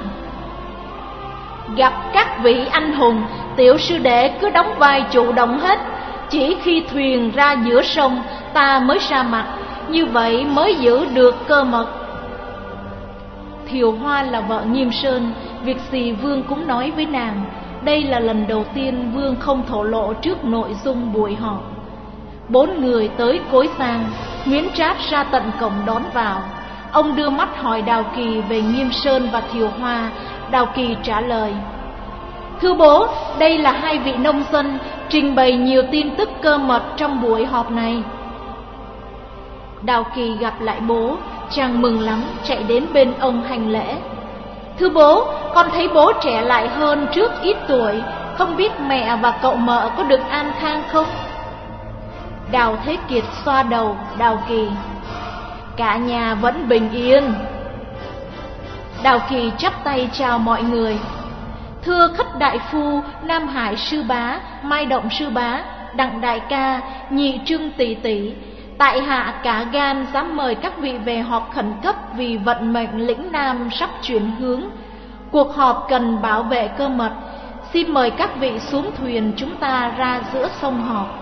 Gặp các vị anh hùng, tiểu sư đệ cứ đóng vai chủ động hết. Chỉ khi thuyền ra giữa sông, ta mới ra mặt, như vậy mới giữ được cơ mật. Thiều Hoa là vợ Nghiêm Sơn, việc gì vương cũng nói với nàng. Đây là lần đầu tiên vương không thổ lộ trước nội dung buổi họp. Bốn người tới Cối Giang, Nguyễn Trác ra tận cổng đón vào. Ông đưa mắt hỏi Đào Kỳ về Nghiêm Sơn và Thiều Hoa. Đào Kỳ trả lời: Thưa bố, đây là hai vị nông dân trình bày nhiều tin tức cơ mật trong buổi họp này. Đào Kỳ gặp lại bố, chàng mừng lắm, chạy đến bên ông hành lễ. Thưa bố, con thấy bố trẻ lại hơn trước ít tuổi, không biết mẹ và cậu mợ có được an khang không? Đào Thế Kiệt xoa đầu Đào Kỳ: Cả nhà vẫn bình yên. Đào Kỳ chắp tay chào mọi người: Thưa Khất Đại Phu, Nam Hải Sư Bá, Mai Động Sư Bá, Đặng Đại Ca, Nhị Trưng Tỷ Tỷ, tại hạ cả gan dám mời các vị về họp khẩn cấp vì vận mệnh lĩnh Nam sắp chuyển hướng. Cuộc họp cần bảo vệ cơ mật, xin mời các vị xuống thuyền chúng ta ra giữa sông họp.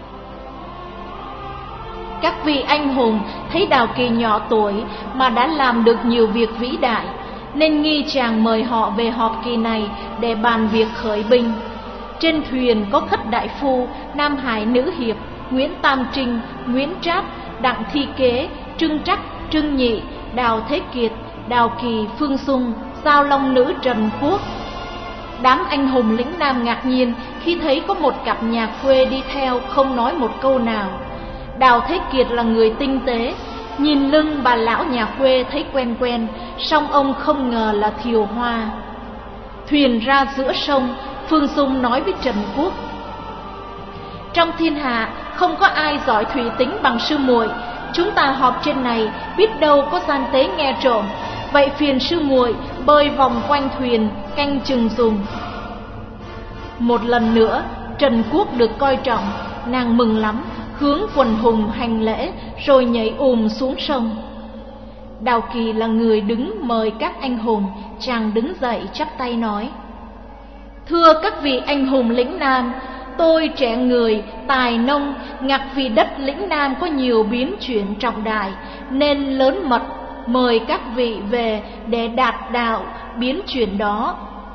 Các vị anh hùng thấy Đào Kỳ nhỏ tuổi mà đã làm được nhiều việc vĩ đại, nên nghi chàng mời họ về họp kỳ này để bàn việc khởi binh. Trên thuyền có Khất Đại Phu, Nam Hải Nữ Hiệp, Nguyễn Tam Trinh, Nguyễn Trác, Đặng Thi Kế, Trưng Trắc, Trưng Nhị, Đào Thế Kiệt, Đào Kỳ, Phương Dung, Giao Long Nữ Trần Quốc. Đám anh hùng lĩnh Nam ngạc nhiên khi thấy có một cặp nhà quê đi theo, không nói một câu nào. Đào Thế Kiệt là người tinh tế, nhìn lưng bà lão nhà quê thấy quen quen, song ông không ngờ là Thiều Hoa. Thuyền ra giữa sông, Phương Dung nói với Trần Quốc: Trong thiên hạ không có ai giỏi thủy tính bằng sư muội, chúng ta họp trên này biết đâu có gian tế nghe trộm, vậy phiền sư muội bơi vòng quanh thuyền canh chừng dùm. Một lần nữa Trần Quốc được coi trọng, nàng mừng lắm, hướng quần hùng hành lễ rồi nhảy ùm xuống sông. Đào Kỳ là người đứng mời các anh hùng, chàng đứng dậy chắp tay nói: Thưa các vị anh hùng lĩnh Nam, tôi trẻ người, tài nông, ngặt vì đất lĩnh Nam có nhiều biến chuyển trọng đại, nên lớn mật mời các vị về để đạt đạo biến chuyển đó.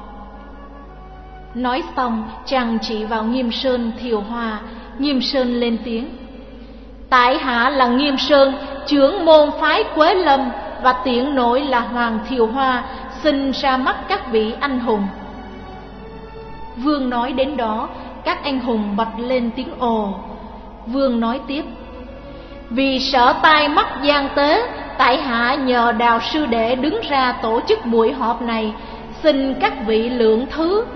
Nói xong, chàng chỉ vào Nghiêm Sơn, Thiều Hoa. Nghiêm Sơn lên tiếng: Tại hạ là Nghiêm Sơn, trưởng môn phái Quế Lâm, và tiếng nổi là Hoàng Thiều Hoa, xin ra mắt các vị anh hùng. Vương nói đến đó, các anh hùng bật lên tiếng ồ. Vương nói tiếp: Vì sợ tai mắt gian tế, tại hạ nhờ Đào sư đệ đứng ra tổ chức buổi họp này, xin các vị lượng thứ.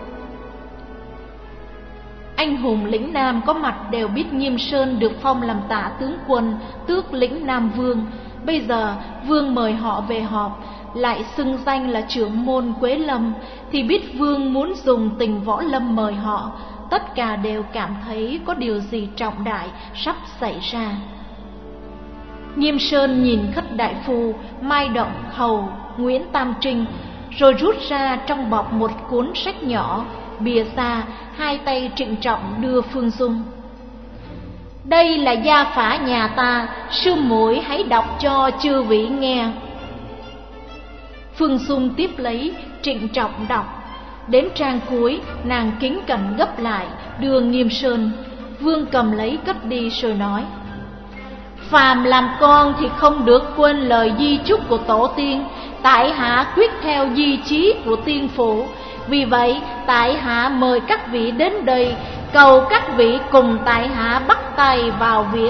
Anh hùng lĩnh Nam có mặt đều biết Nghiêm Sơn được phong làm tả tướng quân, tước lĩnh Nam Vương. Bây giờ Vương mời họ về họp, lại xưng danh là trưởng môn Quế Lâm, thì biết Vương muốn dùng tình võ lâm mời họ. Tất cả đều cảm thấy có điều gì trọng đại sắp xảy ra. Nghiêm Sơn nhìn Khất đại phu, Mai Động Hầu, Nguyễn Tam Trinh, rồi rút ra trong bọc một cuốn sách nhỏ, bìa xa, hai tay trịnh trọng đưa Phương Dung. Đây là gia phả nhà ta, sư muội hãy đọc cho chư vị nghe. Phương Dung tiếp lấy, trịnh trọng đọc. Đến trang cuối, nàng kính cẩn gấp lại, đưa Nghiêm Sơn. Vương cầm lấy cất đi rồi nói: phàm làm con thì không được quên lời di chúc của tổ tiên. Tại hạ quyết theo di chí của tiên phụ, vì vậy tại hạ mời các vị đến đây, cầu các vị cùng tại hạ bắt tay vào việc.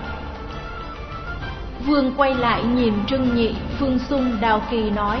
Vương quay lại nhìn Trưng Nhị, Phương Dung, Đào Kỳ nói: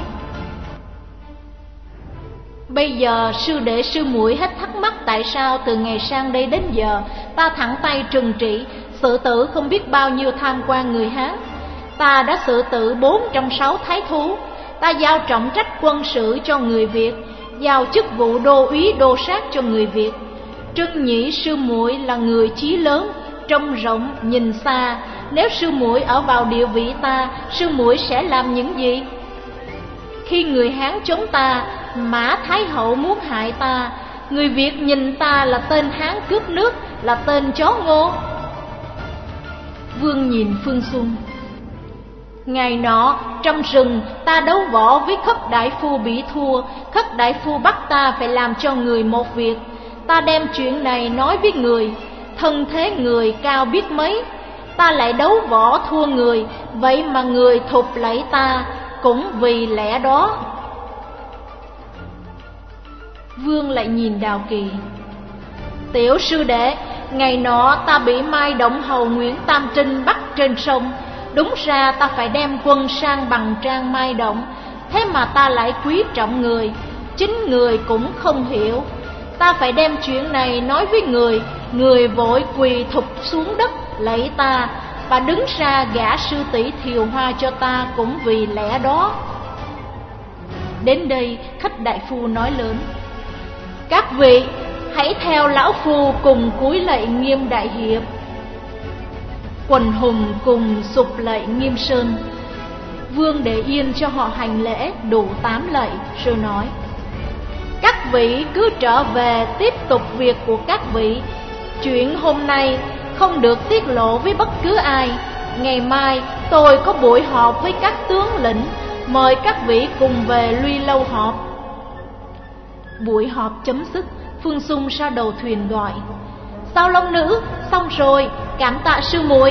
bây giờ sư đệ sư muội hết thắc mắc tại sao từ ngày sang đây đến giờ ta thẳng tay trừng trị, xử tử không biết bao nhiêu tham quan người Hán. Ta đã xử tử bốn trong sáu thái thú. Ta giao trọng trách quân sự cho người Việt, giao chức vụ đô úy đô sát cho người Việt. Trưng Nhị sư muội là người chí lớn, trông rộng nhìn xa. Nếu sư muội ở vào địa vị ta, sư muội sẽ làm những gì? Khi người Hán chống ta, Mã Thái Hậu muốn hại ta, người Việt nhìn ta là tên Hán cướp nước, là tên chó ngô. Vương nhìn Phương Dung: ngày nọ trong rừng ta đấu võ với Khất đại phu bị thua. Khất đại phu bắt ta phải làm cho người một việc. Ta đem chuyện này nói với người, thân thế người cao biết mấy. Ta lại đấu võ thua người, vậy mà người thục lạy ta, cũng vì lẽ đó. Vương lại nhìn Đào Kỳ: tiểu sư đệ, ngày nọ ta bị Mai Động Hầu Nguyễn Tam Trinh bắt trên sông. Đúng ra ta phải đem quân sang bằng trang Mai Động, thế mà ta lại quý trọng người, chính người cũng không hiểu. Ta phải đem chuyện này nói với người, người vội quỳ thụp xuống đất lạy ta, và đứng ra gả sư tỷ Thiều Hoa cho ta cũng vì lẽ đó. Đến đây Khất đại phu nói lớn: các vị hãy theo lão phu cùng cúi lạy Nghiêm đại hiệp. Quần hùng cùng sụp lạy Nghiêm Sơn. Vương để yên cho họ hành lễ đủ tám lạy rồi nói: các vị cứ trở về tiếp tục việc của các vị. Chuyện hôm nay không được tiết lộ với bất cứ ai. Ngày mai tôi có buổi họp với các tướng lĩnh, mời các vị cùng về Luy Lâu họp. Buổi họp chấm dứt, Phương Dung ra đầu thuyền gọi: Sao Long nữ, xong rồi, cảm tạ sư muội.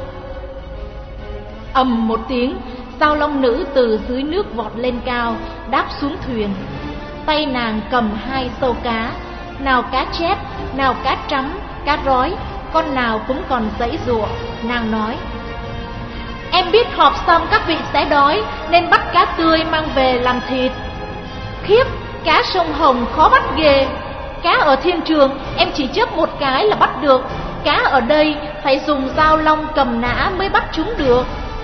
Ầm một tiếng, Sao Long nữ từ dưới nước vọt lên cao, đáp xuống thuyền. Tay nàng cầm hai sâu cá, nào cá chép, nào cá trắm, cá rói, con nào cũng còn giãy giụa. Nàng nói: em biết họp xong các vị sẽ đói, nên bắt cá tươi mang về làm thịt. Khiếp, cá sông Hồng khó bắt ghê. Cá ở thiên trường em chỉ chớp một cái là bắt được, cá ở đây phải dùng dao long cầm nã mới bắt chúng được.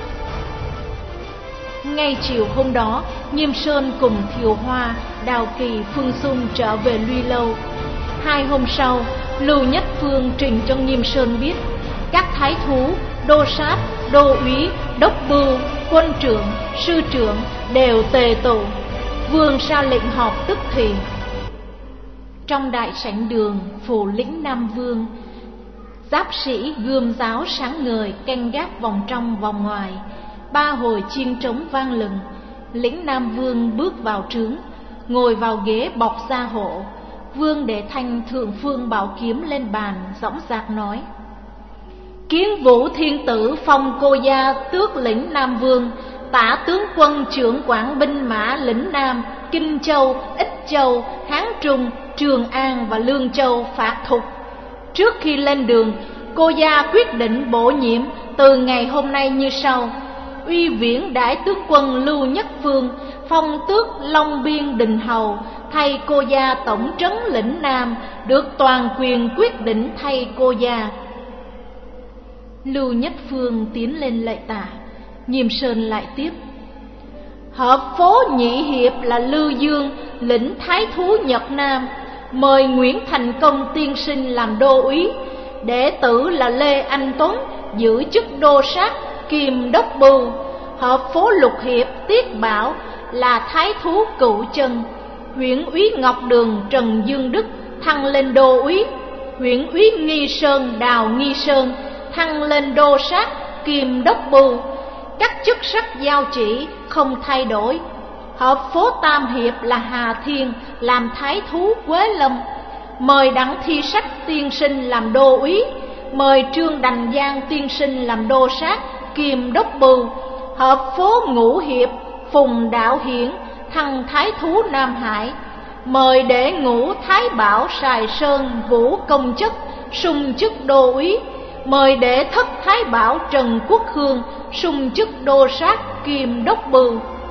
Ngay chiều hôm đó, Nghiêm Sơn cùng Thiều Hoa, Đào Kỳ, Phương Dung trở về Luy Lâu. Hai hôm sau, Lưu Nhất Phương trình cho Nghiêm Sơn biết các thái thú, đô sát, đô úy, đốc bưu, quân trưởng, sư trưởng đều tề tụ. Vương ra lệnh họp tức thì. Trong đại sảnh đường phủ lĩnh Nam Vương, giáp sĩ gươm giáo sáng ngời canh gác vòng trong vòng ngoài. Ba hồi chiêng trống vang lừng. Lĩnh Nam Vương bước vào trướng, ngồi vào ghế bọc gia hộ. Vương để thanh thượng phương bảo kiếm lên bàn, dõng dạc nói: Kiến Vũ Thiên Tử phong cô gia tước lĩnh Nam Vương, tả tướng quân trưởng quản binh mã lĩnh Nam, Kinh Châu, Ích Châu, Hán Trung, Trường An và Lương Châu phạt thục. Trước khi lên đường, cô gia quyết định bổ nhiệm từ ngày hôm nay như sau: uy viễn đại tướng quân Lưu Nhất Phương, phong tước Long Biên Đình Hầu, thay cô gia tổng trấn lĩnh Nam, được toàn quyền quyết định thay cô gia. Lưu Nhất Phương tiến lên lạy tạ. Nghiêm Sơn lại tiếp: Hợp phố nhị hiệp là Lưu Dương, lĩnh thái thú Nhật Nam, mời Nguyễn Thành Công tiên sinh làm đô úy. Đệ tử là Lê Anh Tuấn, giữ chức đô sát kiêm đốc bưu. Hợp phố lục hiệp Tiết Bảo là thái thú Cựu Chân. Huyện úy Ngọc Đường Trần Dương Đức thăng lên đô úy. Huyện úy Nghi Sơn Đào Nghi Sơn thăng lên đô sát kiêm đốc bưu. Các chức sắc giao chỉ không thay đổi. Hợp phố tam hiệp là Hà Thiên làm thái thú Quế Lâm, mời Đặng Thi Sách tiên sinh làm đô úy. Mời Trương Đành Giang tiên sinh làm đô sát kiêm đốc bưu. Hợp phố ngũ hiệp Phùng Đạo Hiển thăng thái thú Nam Hải, mời Đệ Ngũ Thái Bảo Sài Sơn Vũ Công Chất sung chức đô úy. Mời Đệ Thất Thái Bảo Trần Quốc Hương sung chức đô sát kiêm đốc bưu.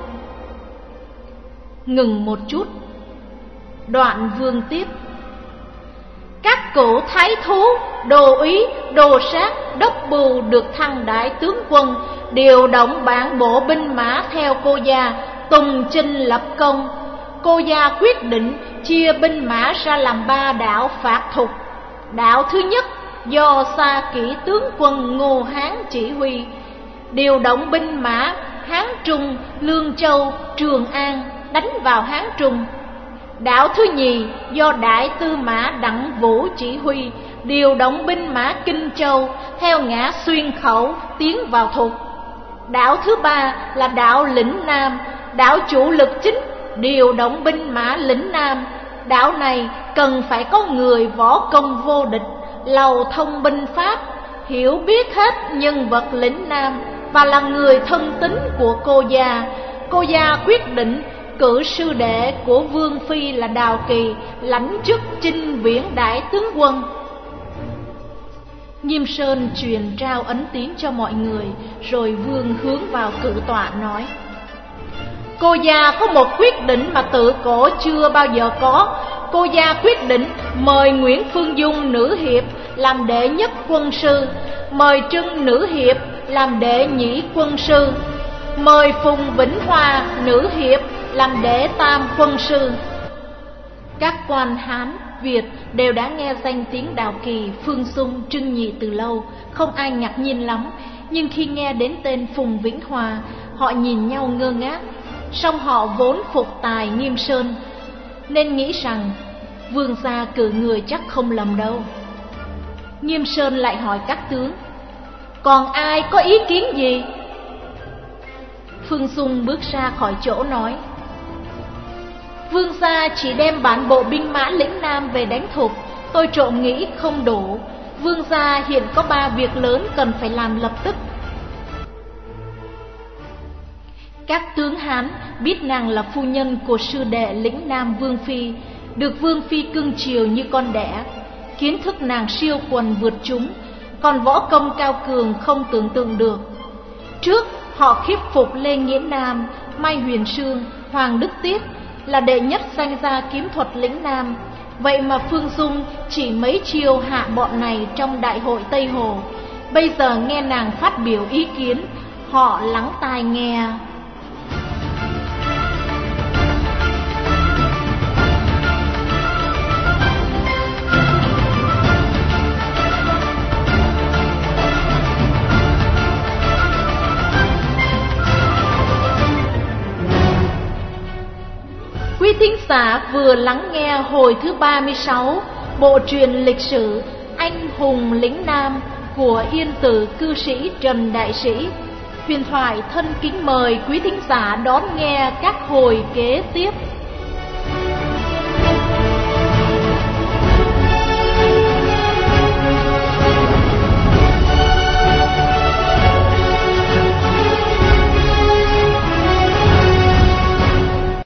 Ngừng một chút, Đoạn Vương tiếp: Các cựu thái thú, đô úy, đô sát, đốc bưu được thăng đại tướng quân, điều động bản bộ binh mã theo cô gia, tùng chinh lập công. Cô gia quyết định chia binh mã ra làm ba đảo phạt thục. Đảo thứ nhất do Sa Kỷ tướng quân Ngô Hán chỉ huy, điều động binh mã Hán Trung, Lương Châu, Trường An đánh vào Hán Trung. Đảo thứ nhì do Đại tư mã Đặng Vũ chỉ huy, điều động binh mã Kinh Châu theo ngã Xuyên Khẩu tiến vào Thục. Đảo thứ ba là đảo Lĩnh Nam, đảo chủ lực chính, điều động binh mã Lĩnh Nam. Đảo này cần phải có người võ công vô địch, lầu thông binh pháp, hiểu biết hết nhân vật Lĩnh Nam và là người thân tín của cô gia. Cô gia quyết định cử sư đệ của Vương Phi là Đào Kỳ lãnh chức chinh viễn đại tướng quân. Nghiêm Sơn truyền trao ấn tín cho mọi người, rồi Vương hướng vào cự tọa nói: Cô gia có một quyết định mà tự cổ chưa bao giờ có. Cô gia quyết định mời Nguyễn Phương Dung nữ hiệp làm đệ nhất quân sư, mời Trưng nữ hiệp làm đệ nhị quân sư, mời Phùng Vĩnh Hoa nữ hiệp làm đệ tam quân sư. Các quan Hán, Việt đều đã nghe danh tiếng Đào Kỳ, Phương Sung, Trưng Nhị từ lâu, không ai ngạc nhiên lắm. Nhưng khi nghe đến tên Phùng Vĩnh Hòa, họ nhìn nhau ngơ ngác. Song họ vốn phục tài Nghiêm Sơn, nên nghĩ rằng Vương gia cử người chắc không lầm đâu. Nghiêm Sơn lại hỏi các tướng: Còn ai có ý kiến gì? Phương Sung bước ra khỏi chỗ nói: Vương gia chỉ đem bản bộ binh mã Lĩnh Nam về đánh Thục, tôi trộm nghĩ không đủ. Vương gia hiện có ba việc lớn cần phải làm lập tức. Các tướng Hán biết nàng là phu nhân của sư đệ Lĩnh Nam Vương Phi, được Vương Phi cưng chiều như con đẻ. Kiến thức nàng siêu quần vượt chúng, còn võ công cao cường không tưởng tượng được. Trước họ khiếp phục Lê Nghĩa Nam, Mai Huyền Sương, Hoàng Đức Tiết là đệ nhất danh gia kiếm thuật Lĩnh Nam. Vậy mà Phương Dung chỉ mấy chiêu hạ bọn này trong đại hội Tây Hồ. Bây giờ nghe nàng phát biểu ý kiến, họ lắng tai nghe. Quý thính giả vừa lắng nghe hồi thứ ba mươi sáu bộ truyền lịch sử Anh hùng Lĩnh Nam của Yên Tử cư sĩ Trần Đại Sĩ. Huyền Thoại thân kính mời quý thính giả đón nghe các hồi kế tiếp.